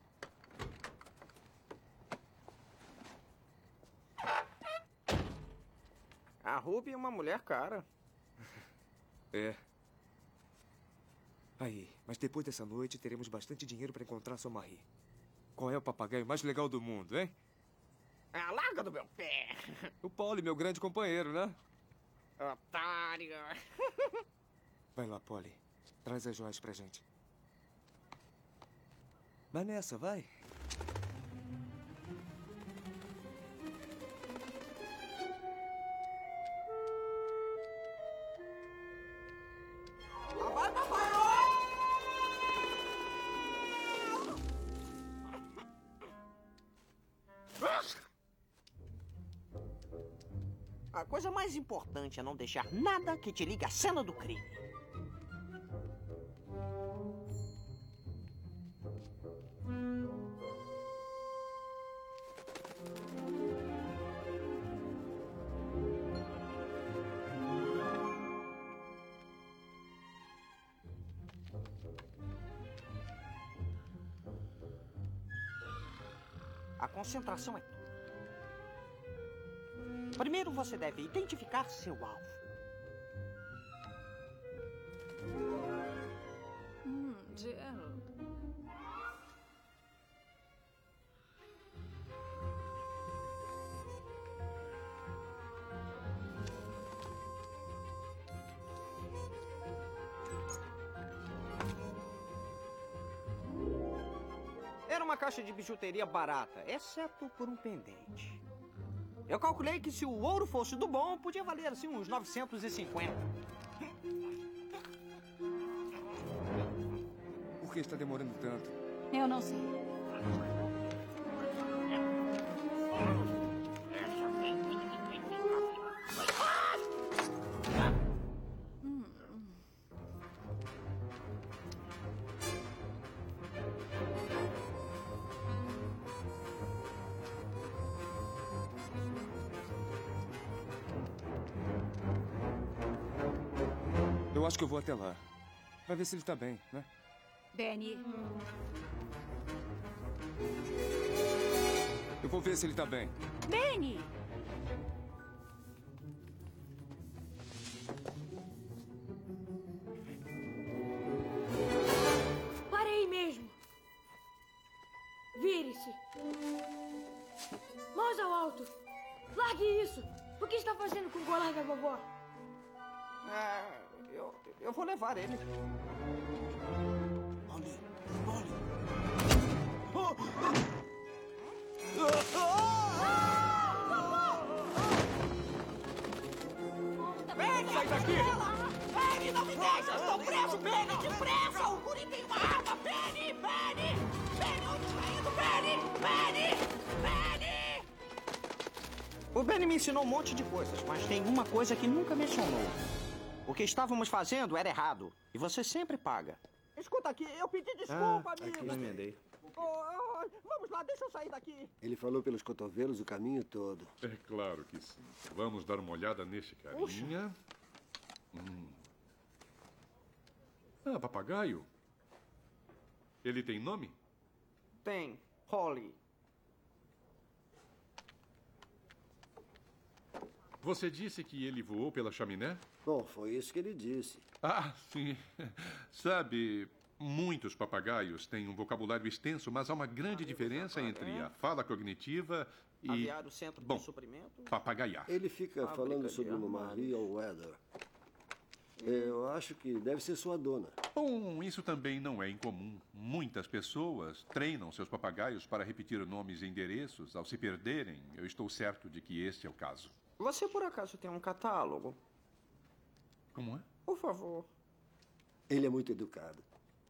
A Ruby é uma mulher cara. É. Aí, mas depois dessa noite teremos bastante dinheiro para encontrar sua Marie. Qual é o papagaio mais legal do mundo, hein? Larga do meu pé. O Polly, meu grande companheiro, né? Otário. Vai lá, Polly. Traz as joias pra gente. Vai nessa, vai. Vai, papai! A coisa mais importante é não deixar nada que te ligue à cena do crime. concentração é tudo. Primeiro você deve identificar seu alvo. Gerald. Era uma caixa de bijuteria barata, exceto por um pendente. Eu calculei que se o ouro fosse do bom, podia valer assim uns 950. Por que está demorando tanto? Eu não sei. Eu acho que eu vou até lá. Vai ver se ele está bem, né? Benny. Eu vou ver se ele está bem. Benny! Pare aí mesmo. Vire-se. Mãos ao alto. Largue isso. O que está fazendo com o colar da vovó? Eu vou levar ele. Benny, sai daqui! Benny, não me deixa! Eu estou preso! Benny, depressa! O guri tem uma arma! Benny! Benny! Benny, onde está indo? Benny! Benny! Benny! O Benny me ensinou um monte de coisas, mas tem uma coisa que nunca mencionou. O que estávamos fazendo era errado. E você sempre paga. Escuta aqui, eu pedi desculpa, amigo! Aqui eu emendei. Vamos lá, deixa eu sair daqui. Ele falou pelos cotovelos o caminho todo. É claro que sim. Vamos dar uma olhada neste carinha. Ah, papagaio. Ele tem nome? Tem. Holly. Você disse que ele voou pela chaminé? Bom, foi isso que ele disse. Ah, sim. Sabe, muitos papagaios têm um vocabulário extenso, mas há uma grande diferença entre a fala cognitiva e... Aviário Centro de Suprimento. Papagaiar. Ele fica falando sobre uma Maria Weather. Eu acho que deve ser sua dona. Bom, isso também não é incomum. Muitas pessoas treinam seus papagaios para repetir nomes e endereços ao se perderem. Eu estou certo de que este é o caso. Você por acaso tem um catálogo? Como é? Por favor. Ele é muito educado.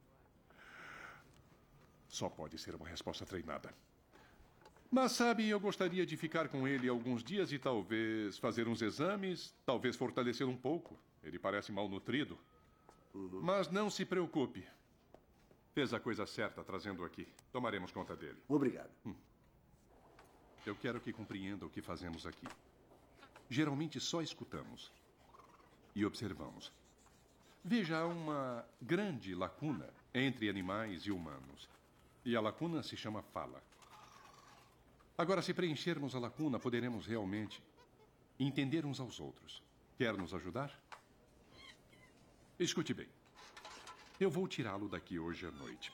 Só pode ser uma resposta treinada. Mas sabe, eu gostaria de ficar com ele alguns dias e talvez fazer uns exames, talvez fortalecê-lo um pouco. Ele parece mal nutrido. Mas não se preocupe. Fez a coisa certa trazendo-o aqui. Tomaremos conta dele. Obrigado. Eu quero que compreenda o que fazemos aqui. Geralmente só escutamos e observamos. Veja, há uma grande lacuna entre animais e humanos. E a lacuna se chama fala. Agora, se preenchermos a lacuna, poderemos realmente entender uns aos outros. Quer nos ajudar? Escute bem. Eu vou tirá-lo daqui hoje à noite.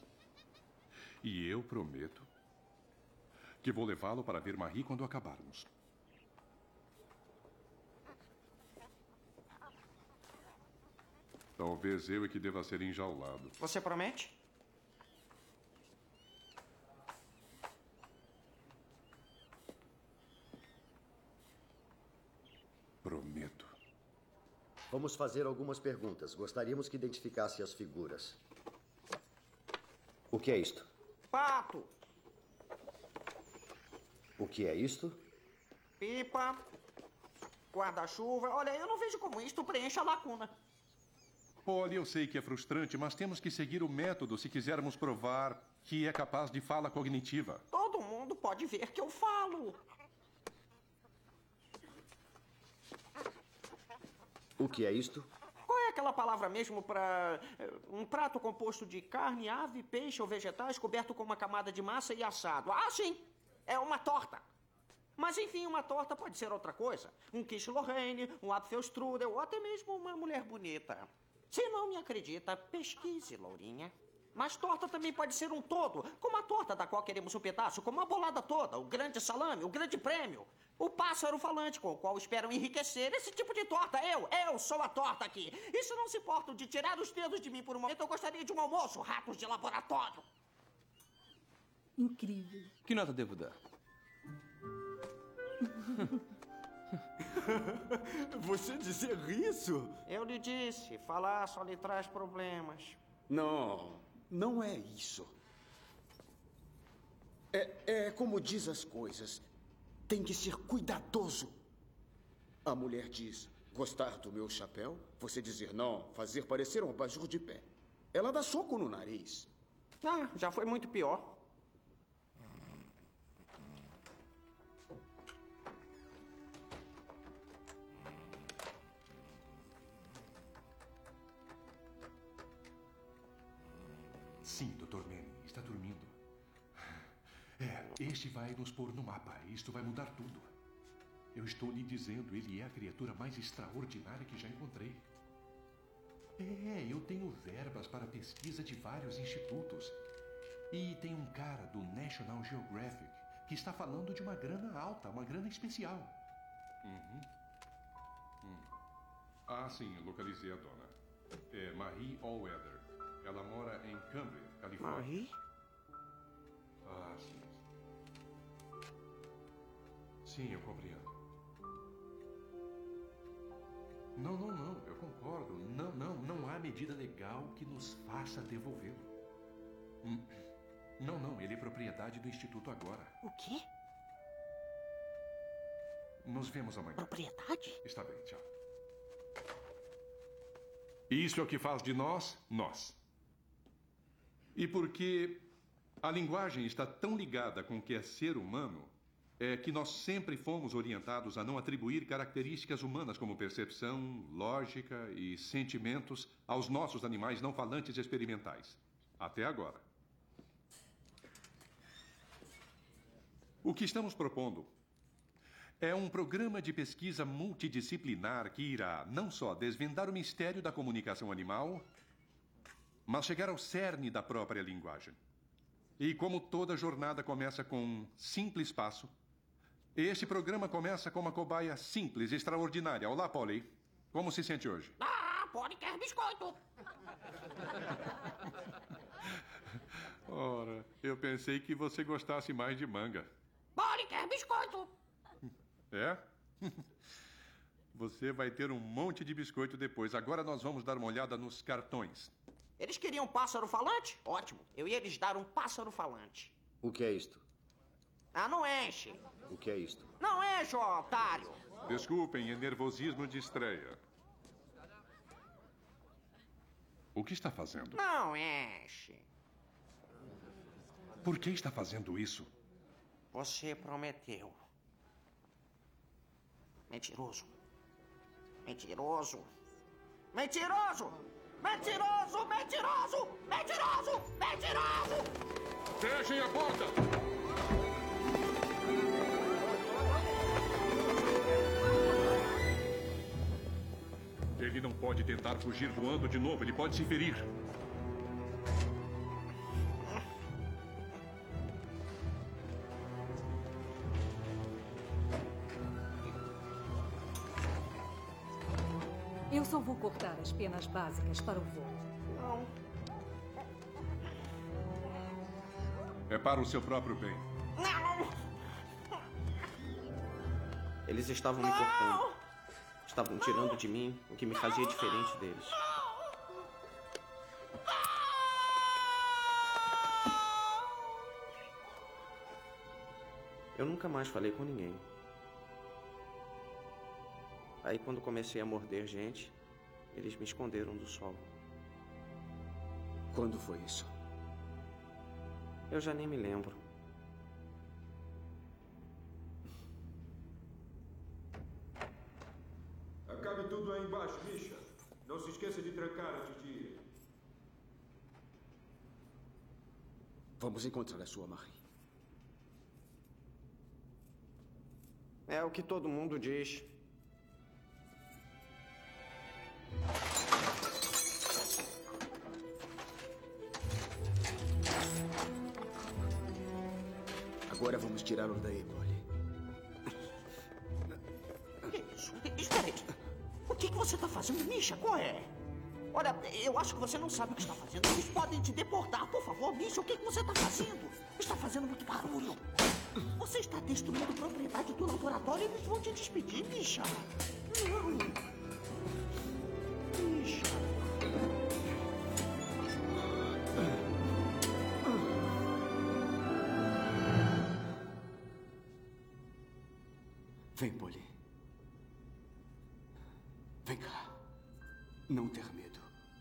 E eu prometo que vou levá-lo para ver Marie quando acabarmos. Talvez eu é que deva ser enjaulado. Você promete? Prometo. Vamos fazer algumas perguntas. Gostaríamos que identificasse as figuras. O que é isto? Pato. O que é isto? Pipa. Guarda-chuva. Olha, eu não vejo como isto preenche a lacuna. Olha, eu sei que é frustrante, mas temos que seguir o método se quisermos provar que é capaz de fala cognitiva. Todo mundo pode ver que eu falo. O que é isto? Qual é aquela palavra mesmo para um prato composto de carne, ave, peixe ou vegetais coberto com uma camada de massa e assado? Ah, sim! É uma torta. Mas, enfim, uma torta pode ser outra coisa. Um quiche Lorraine, um Apfelstrudel ou até mesmo uma mulher bonita. Se não me acredita, pesquise, Lourinha. Mas torta também pode ser um todo, como a torta da qual queremos um pedaço, como a bolada toda, o grande salame, o grande prêmio. O pássaro falante com o qual esperam enriquecer esse tipo de torta. Eu sou a torta aqui. E se não se importam de tirar os dedos de mim por um momento, eu gostaria de um almoço, ratos de laboratório. Incrível. Que nota devo dar? Você dizer isso? Eu lhe disse, falar só lhe traz problemas. Não é isso. É como diz as coisas. Tem que ser cuidadoso. A mulher diz, gostar do meu chapéu? Você dizer não, fazer parecer um abajur de pé. Ela dá soco no nariz. Ah, já foi muito pior. Sim, Dr. Manning, está dormindo. Este vai nos pôr no mapa. Isto vai mudar tudo. Eu estou lhe dizendo, ele é a criatura mais extraordinária que já encontrei. Eu tenho verbas para pesquisa de vários institutos. E tem um cara do National Geographic que está falando de uma grana alta, uma grana especial. Ah, sim, localizei a dona. É Marie Allweather. Ela mora em Cambria, Califórnia. Marie? Ah, sim. Sim, eu compreendo. Não, eu concordo. Não há medida legal que nos faça devolvê-lo. Não, ele é propriedade do Instituto agora. O quê? Nos vemos amanhã. Propriedade? Está bem, tchau. Isso é o que faz de nós, nós. E porque a linguagem está tão ligada com o que é ser humano, é que nós sempre fomos orientados a não atribuir características humanas como percepção, lógica e sentimentos aos nossos animais não falantes experimentais. Até agora. O que estamos propondo é um programa de pesquisa multidisciplinar que irá não só desvendar o mistério da comunicação animal, mas chegar ao cerne da própria linguagem. E como toda jornada começa com um simples passo, este programa começa com uma cobaia simples, extraordinária. Olá, Polly. Como se sente hoje? Ah, Polly quer biscoito. Ora, eu pensei que você gostasse mais de manga. Polly quer biscoito. É? Você vai ter um monte de biscoito depois. Agora nós vamos dar uma olhada nos cartões. Eles queriam um pássaro falante? Ótimo. Eu ia lhes dar um pássaro falante. O que é isto? Ah, não enche. O que é isto? Não enche, ó, otário. Desculpem, é nervosismo de estreia. O que está fazendo? Não enche. Por que está fazendo isso? Você prometeu. Mentiroso. Mentiroso. Mentiroso! Mentiroso! Mentiroso! Mentiroso! Mentiroso! Fechem a porta! Ele não pode tentar fugir voando de novo. Ele pode se ferir. Eu só vou cortar as penas básicas para o voo. Não. É para o seu próprio bem. Não! Eles estavam me cortando. Estavam tirando de mim o que me fazia diferente deles. Eu nunca mais falei com ninguém. Aí, quando comecei a morder gente, eles me esconderam do sol. Quando foi isso? Eu já nem me lembro. Acabe tudo aí embaixo, Misha. Não se esqueça de trancar antes de ir. Vamos encontrar a sua Marie. É o que todo mundo diz. Agora vamos tirá-lo daí, Polly. Que isso? Espera aí. O que você está fazendo, Misha? Qual é? Olha, eu acho que você não sabe o que está fazendo. Eles podem te deportar. Por favor, Misha, o que você está fazendo? Está fazendo muito barulho. Você está destruindo a propriedade do laboratório e eles vão te despedir, Misha. Não. Misha. Vem, Polly. Vem cá. Não ter medo.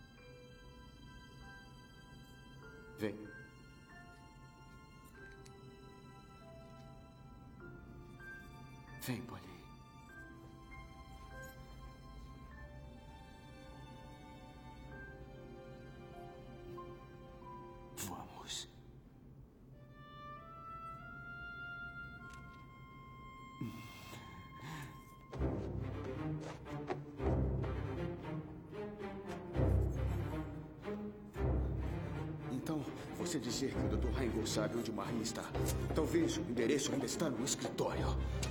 Vem. Vem, Polly. Vamos. Então, você dizer que o Dr. Heingold sabe onde Marie está. Talvez o endereço ainda está no escritório.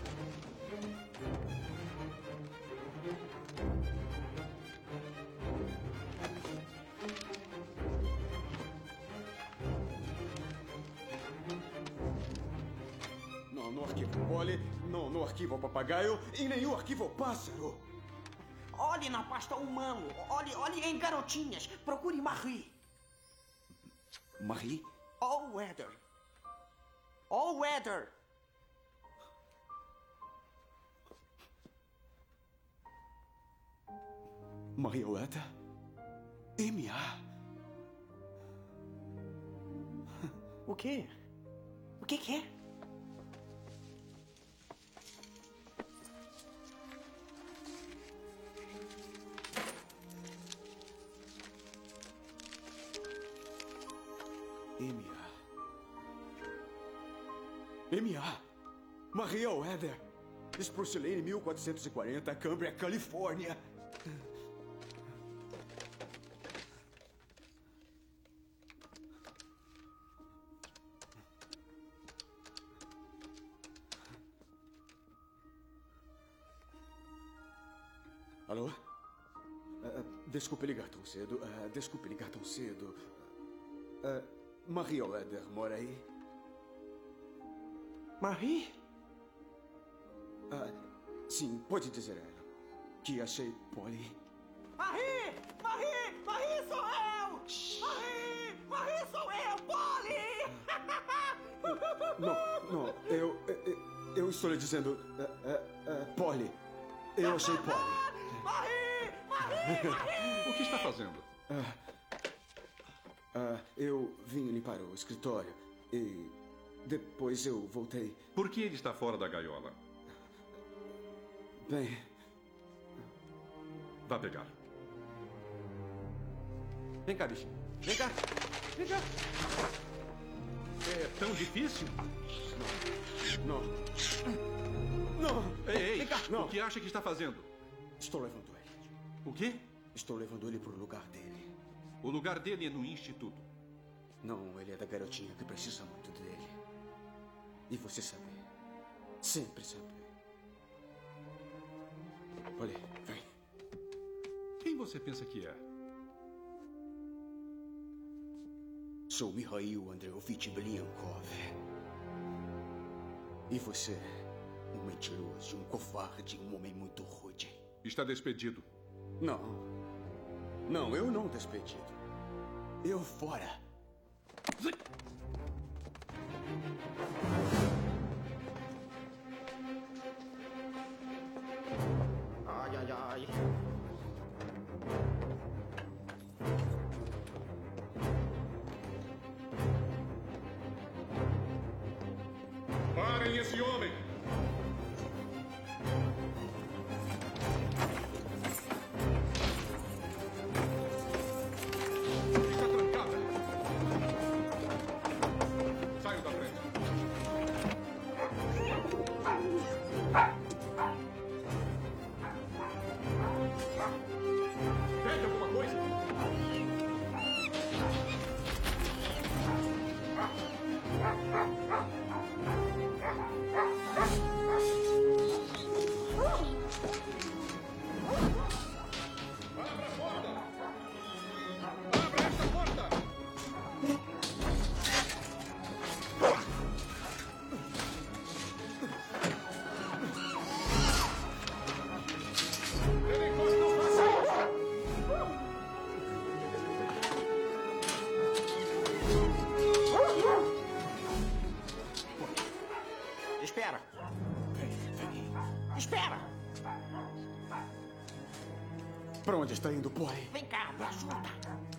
Não no arquivo Polly, não no arquivo Papagaio e nem no arquivo Pássaro. Olhe na pasta humano. Olhe em garotinhas. Procure Marie. Marie? All weather. All weather. Marioleta? M.A. O quê? O que é? M.A. Maria Weather. Spruce Lane, 1440, Cambria, Califórnia. Alô? Desculpe ligar tão cedo. Maria Weather mora aí? Marie? Sim, pode dizer a ela que achei Polly. Marie! Marie! Marie sou eu! Marie sou eu, Polly! Não, eu estou lhe dizendo, Polly. Eu achei Polly. Marie! O que está fazendo? Eu vim limpar o escritório e depois eu voltei. Por que ele está fora da gaiola? Bem... Vá pegar. Vem cá, bichinho. Vem cá. Vem cá. É tão difícil? Não. Ei, Vem cá. Não. O que acha que está fazendo? Estou levando ele. O quê? Estou levando ele para o lugar dele. O lugar dele é no instituto. Não, ele é da garotinha que precisa muito dele. E você sabe. Sempre sabe. Olha, vem. Quem você pensa que é? Sou Mikhail Andreevich Beliankov. E você, um mentiroso, um covarde, um homem muito rude. Está despedido. Não, eu não despedido. Eu fora. Ai. Parem esse homem! Está trancada! Saiam da frente! Espera. Espera. Para onde está indo, Polly? Vem cá, me ajuda.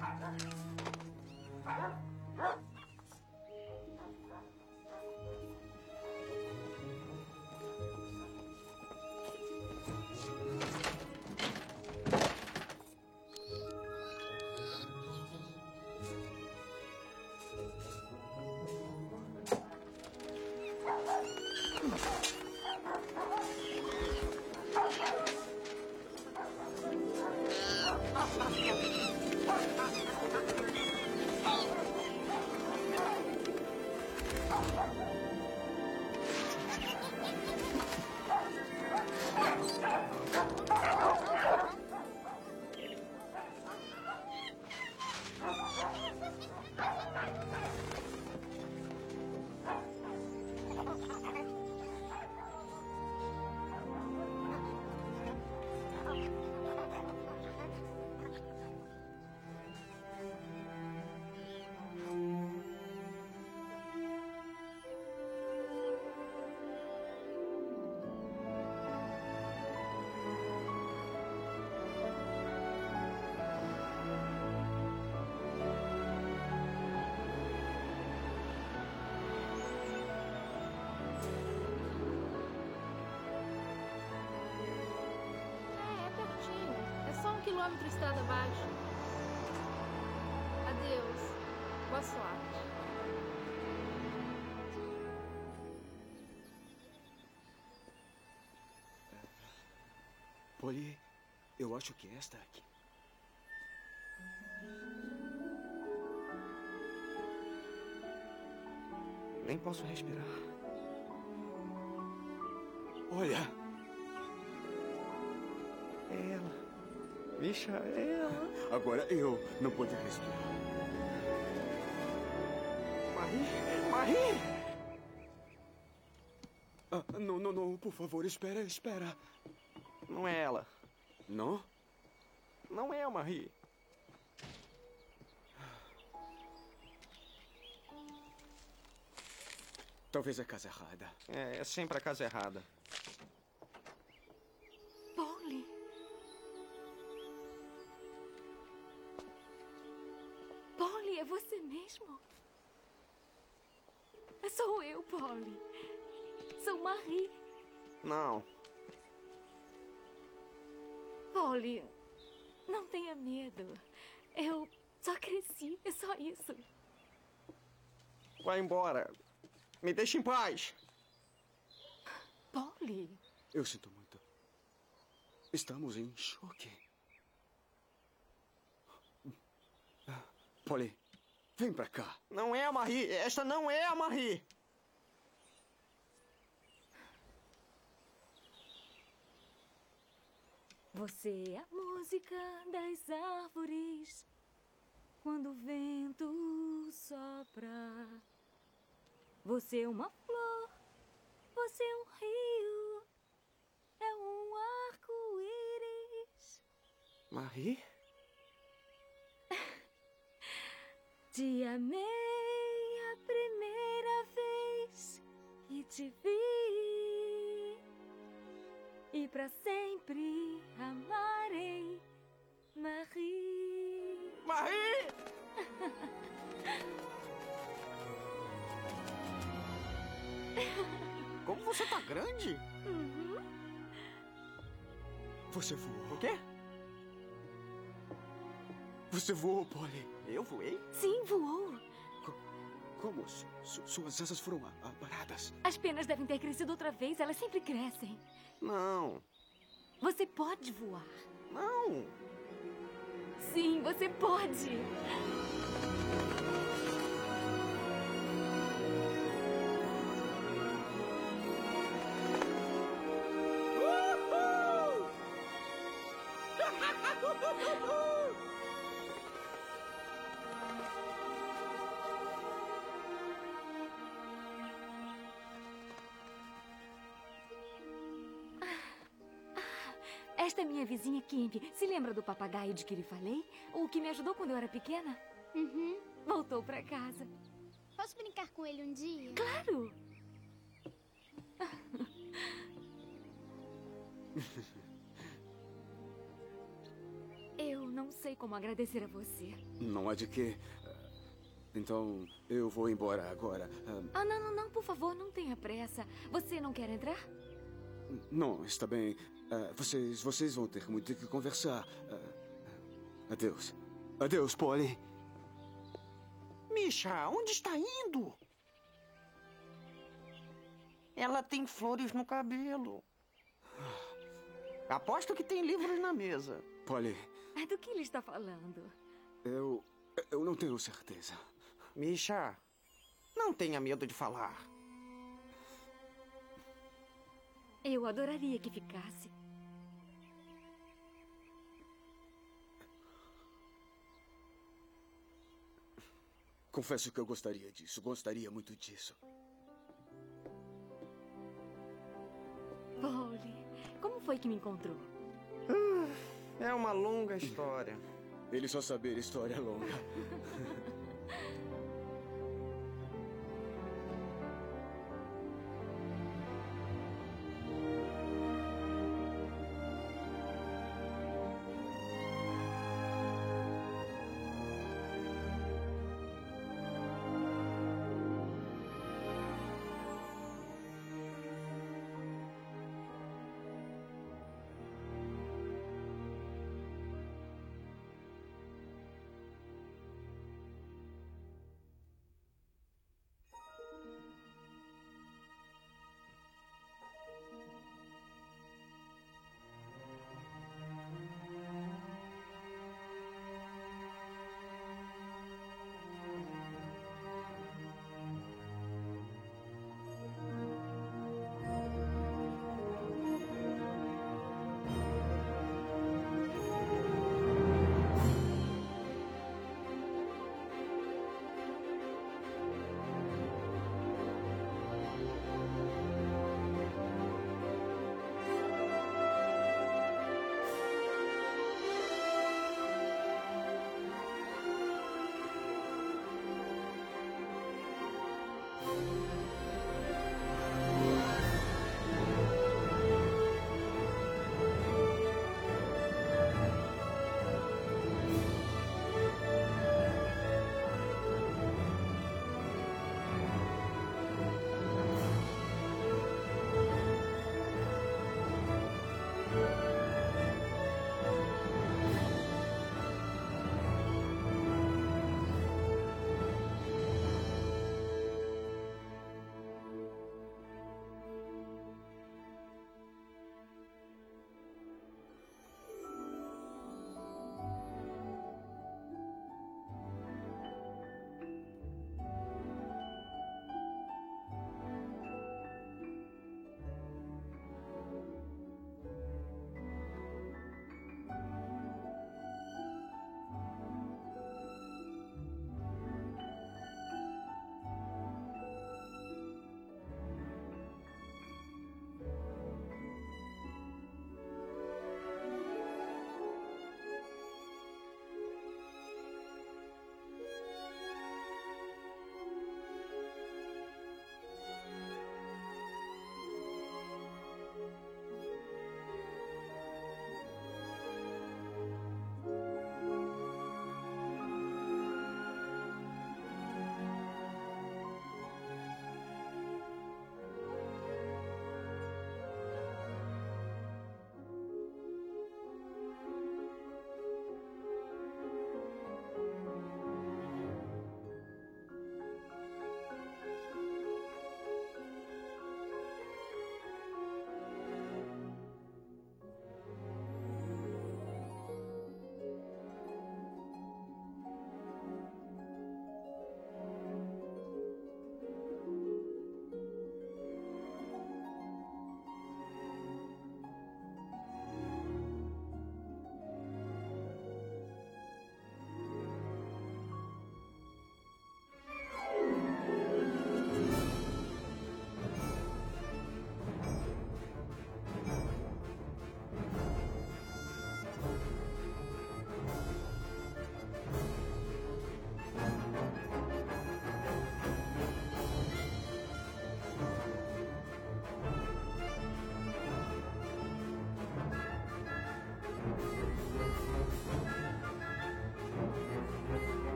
Quilômetro estrada abaixo. Adeus. Boa sorte. Polly, eu acho que esta aqui. Nem posso respirar. Olha. É ela. Bicha, é ela. Agora eu não posso respirar. Marie? Marie! Ah, não, por favor, espera. Não é ela. Não? Não é a Marie. Talvez a casa errada. É sempre a casa errada. Polly. Polly, é você mesmo? Sou eu, Polly. Sou Marie. Não. Polly, não tenha medo. Eu só cresci, é só isso. Vai embora. Me deixe em paz. Polly. Eu sinto muito. Estamos em choque. Polly, vem pra cá. Não é a Marie. Esta não é a Marie. Você é a música das árvores quando o vento sopra. Você é uma flor, você é um rio, é um arco-íris. Marie? Te amei a primeira vez que te vi. E pra sempre amarei, Marie. Marie! Como você tá grande? Uhum. Você voou. O quê? Você voou, Polly. Eu voei? Sim, voou. Como? Suas asas foram aparadas. As penas devem ter crescido outra vez, elas sempre crescem. Não. Você pode voar. Não. Sim, você pode. Esta é minha vizinha Kimby. Se lembra do papagaio de que lhe falei? O que me ajudou quando eu era pequena? Uhum. Voltou pra casa. Posso brincar com ele um dia? Claro! Eu não sei como agradecer a você. Não há de quê. Então, eu vou embora agora. Não, por favor, não tenha pressa. Você não quer entrar? Não, está bem. Vocês vão ter muito que conversar. Adeus. Adeus, Polly. Misha, onde está indo? Ela tem flores no cabelo. Aposto que tem livros na mesa. Polly. Do que ele está falando? Eu não tenho certeza. Misha, não tenha medo de falar. Eu adoraria que ficasse. Confesso que eu gostaria disso. Gostaria muito disso. Polly, como foi que me encontrou? É uma longa história. Ele só saber história longa.